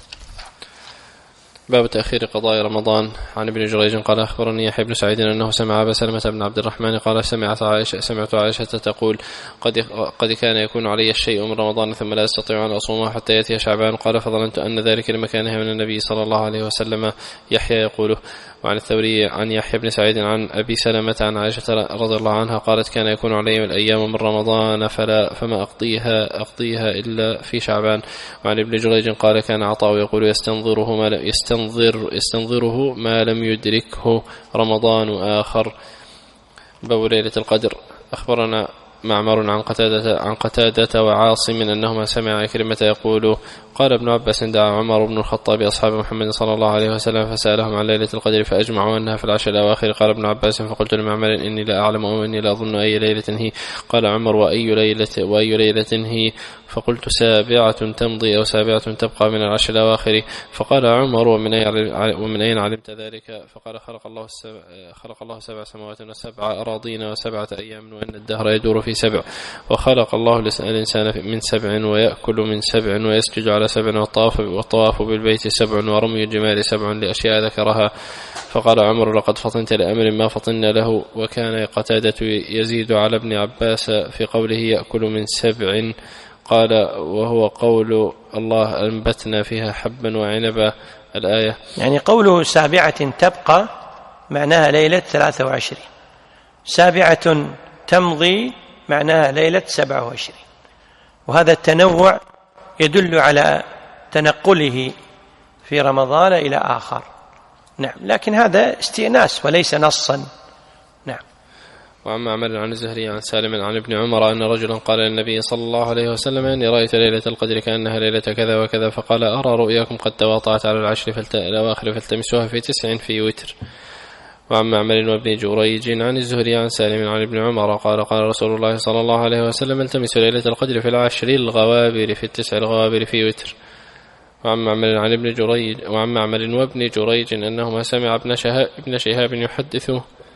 باب تأخير قضاء رمضان. عن ابن جريج قال أخبرني يحيى بن سعيد أنه سمع أبا سلمة بن عبد الرحمن قال سمعت عائشة, سمعت عائشة تقول قد, قد كان يكون علي الشيء من رمضان ثم لا أستطيع أن أصومه حتى يأتي شعبان قال فظننت أن ذلك لمكانها من النبي صلى الله عليه وسلم يحيى يقوله. وعن الثوري عن يحيى بن سعيد عن أبي سلمة عن عائشة رضي الله عنها قالت كان يكون علي الأيام من رمضان فلا فما أقضيها, أقضيها إلا في شعبان. وعن ابن جريج قال كان عطاء يقول يستنظره ما يستنظر يستنظره ما لم يدركه رمضان آخر. باب ليلة القدر. أخبرنا معمر عن قتادة عن قتادة وعاصم أنهما سمع كلمة يقول قال ابن عباس دعا عمر بن الخطاب أصحاب محمد صلى الله عليه وسلم فسألهم عن ليلة القدر فأجمعوا أنها في العشر الأواخر. قال ابن عباس فقلت لمعمر إني لا أعلم وإني لا أظن أي ليلة هي. قال عمر وأي ليلة وأي ليلة هي؟ فقلت سابعة تمضي أو سابعة تبقى من العشر الأواخر. فقال عمر ومن أين ومن أين علمت ذلك؟ فقال خلق الله السبع خلق الله سبع سماوات وسبع أراضين وسبعة أيام وأن الدهر يدور في سبع وخلق الله الإنسان من سبع ويأكل من سبع ويسجد على سبع والطواف, والطواف بالبيت سبع ورمي الجمال سبع لأشياء ذكرها. فقال عمر لقد فطنت لأمر ما فطن له. وكان قتادة يزيد على ابن عباس في قوله يأكل من سبع قال وهو قول الله أنبتنا فيها حبا وعنبا الآية. يعني قوله سابعة تبقى معناها ليلة ثلاثة وعشرين، سابعة تمضي معناها ليلة سبعة وعشرين، وهذا التنوع يدل على تنقله في رمضان إلى آخر. نعم، لكن هذا استئناس وليس نصا. نعم. وعن معمر عن الزهري عن سالم عن ابن عمر أن رجلا قال للنبي صلى الله عليه وسلم إني رأيت ليلة القدر كأنها ليلة كذا وكذا فقال أرى رؤياكم قد تواطأت على العشر فلت... الأواخر فالتمسوها في تسع في وتر. وعن معمر وابن جريج عن الزهري عن سالم عن ابن عمر قال قال رسول الله صلى الله عليه وسلم التمسوا ليلة القدر في العشر الغوابر في التسع الغوابر في وتر. وعن معمر عن ابن جريج وعن معمر وابن جريج أنهما سمع ابن شهاب, ابن شهاب يحدث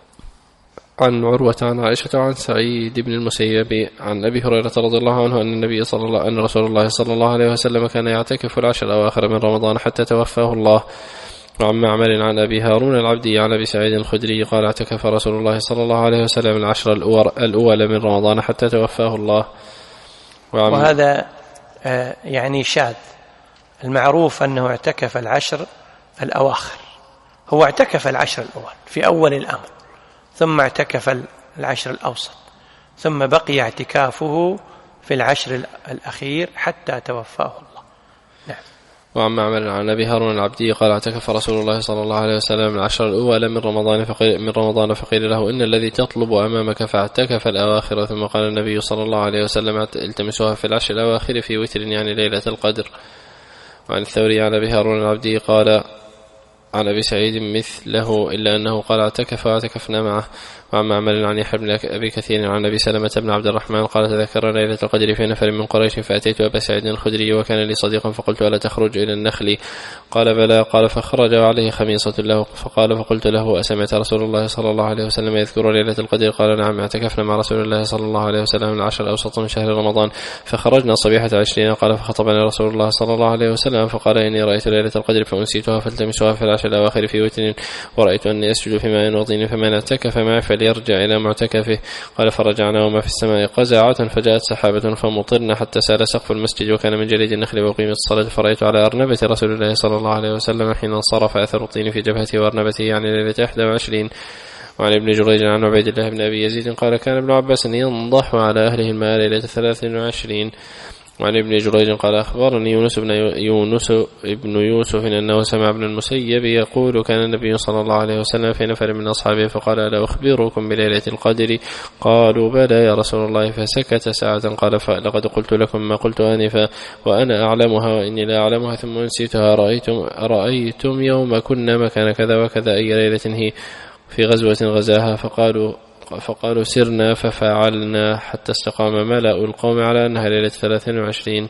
عن عروة عن عائشة عن سعيد بن المسيب عن أبي هريرة رضي الله عنه أن النبي صلى الله أن رسول الله صلى الله عليه وسلم كان يعتكف العشر الأواخر من رمضان حتى توفاه الله. وعن معمر عن أبي هارون العبدي عن أبي سعيد الخدري قال اعتكف رسول الله صلى الله عليه وسلم العشر الأول من رمضان حتى توفاه الله. وهذا يعني شاذ، المعروف أنه اعتكف العشر الأواخر، هو اعتكف العشر الأول في أول الأمر، ثم اعتكف العشر الأوسط، ثم بقي اعتكافه في العشر الأخير حتى توفاه الله. نعم. وعن معمر عن أبي هارون العبدي قال اعتكف رسول الله صلى الله عليه وسلم العشر الأول من رمضان فقيل, من رمضان فقيل له إن الذي تطلب أمامك فاعتكف الأواخر. ثم قال النبي صلى الله عليه وسلم التمسوها في العشر الأواخر في وتر يعني ليلة القدر. وعن الثوري عن أبي هارون العبدي قال عن أبي سعيد مثله إلا أنه قال اعتكف واعتكفنا معه. وعن معمر عن يحيى بن أبي كثير عن أبي سلمة بن عبد الرحمن قال تذكر ليلة القدر في نفر من قريش فأتيت أبا سعيد الخدري وكان لي صديقا فقلت ألا تخرج إلى النخل؟ قال بلى. قال فخرج وعليه خميصة له فقال فقلت له أسمعت رسول الله صلى الله عليه وسلم يذكر ليلة القدر؟ قال نعم اعتكفنا مع رسول الله صلى الله عليه وسلم العشر الأوسط من شهر رمضان فخرجنا صبيحة عشرين. قال فخطبنا رسول الله صلى الله عليه وسلم فقال إني رأيت ليلة القدر فأنسيتها فالتمسها في العشر الأواخر في وتر ورأيت أني أسجد في ماء وطين فمن اعتكف معي فليرجع إلى معتكفه. قال فرجعنا وما في السماء قزعة فجاءت سحابة فمطرنا حتى سال سقف المسجد وكان من جليد النخل وقيمت الصلاة فرأيت على أرنبة رسول الله صلى الله عليه وسلم حين انصرف أثر الطين في جبهته وأرنبته يعني ليلة إحدى وعشرين. وعن ابن جريج عن عبيد الله بن أبي يزيد قال كان ابن عباس ينضح على أهله الماء ليلة ثلاث وعشرين. وعن ابن جريج قال أخبرني يونس بن يونس ابن يوسف أنه سمع ابن المسيب يقول كان النبي صلى الله عليه وسلم في نفر من أصحابه فقال ألا أخبركم بليلة القدر؟ قالوا بلى يا رسول الله. فسكت ساعة قال لقد قلت لكم ما قلت آنفا وأنا أعلمها وإني لا أعلمها ثم نسيتها. رأيتم, رأيتم يوم كنا مكان كذا وكذا أي ليلة هي في غزوة غزاها؟ فقالوا فقالوا سرنا ففعلنا حتى استقام ملأ القوم على أنها ليلة ثلاث وعشرين.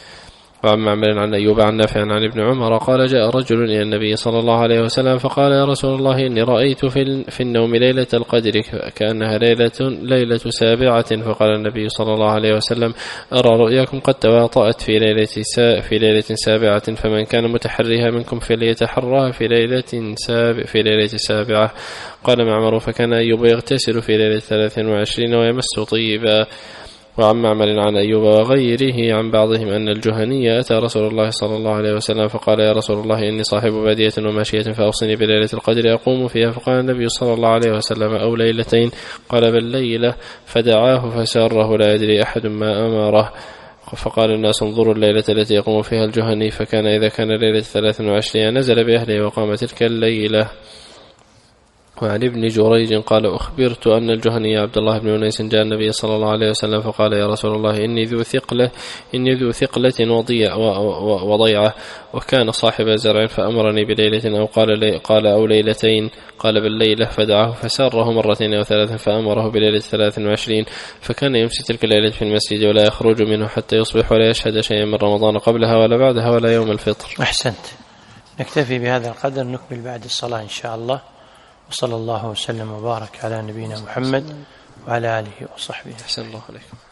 وعن معمر عن أيوب عن نافع عن ابن عمر قال جاء رجل إلى النبي صلى الله عليه وسلم فقال يا رسول الله إني رأيت في النوم ليلة القدر كأنها ليلة, ليلة سابعة. فقال النبي صلى الله عليه وسلم أرى رؤياكم قد تواطأت في ليلة, سا في ليلة سابعة فمن كان متحريها منكم فليتحرها في ليلة, ساب في ليلة سابعة. قال معمر فكان أيوب يغتسل في ليلة ثلاث وعشرين ويمس طيبا. وعن معمر عن أيوب وغيره عن بعضهم أن الجهني أتى رسول الله صلى الله عليه وسلم فقال يا رسول الله إني صاحب بادية وماشية فأوصني بليلة القدر أقوم فيها. فقال النبي صلى الله عليه وسلم أو ليلتين؟ قال بل ليلة. فدعاه فساره لا يدري أحد ما أمره. فقال الناس انظروا الليلة التي يقوم فيها الجهني فكان إذا كان ليلة ثلاث وعشرين نزل بأهله وقام تلك الليلة. وعن ابن جريج قال أخبرت أن الجهني عبد الله بن أنيس جاء النبي صلى الله عليه وسلم فقال يا رسول الله إني ذو ثقلة إني ذو ثقلة وضيعة وكان صاحب زرع فأمرني بليلة أو قال, لي قال أو ليلتين؟ قال بالليلة. فدعاه فساره مرتين أو ثلاثا فأمره بليلة ثلاث وعشرين فكان يمسي تلك الليلة في المسجد ولا يخرج منه حتى يصبح ولا يشهد شيئا من رمضان قبلها ولا بعدها ولا يوم الفطر. أحسنت. نكتفي بهذا القدر نكمل بعد الصلاة إن شاء الله. وصلى الله وسلم وبارك على نبينا محمد وعلى آله وصحبه. أحسن الله عليكم.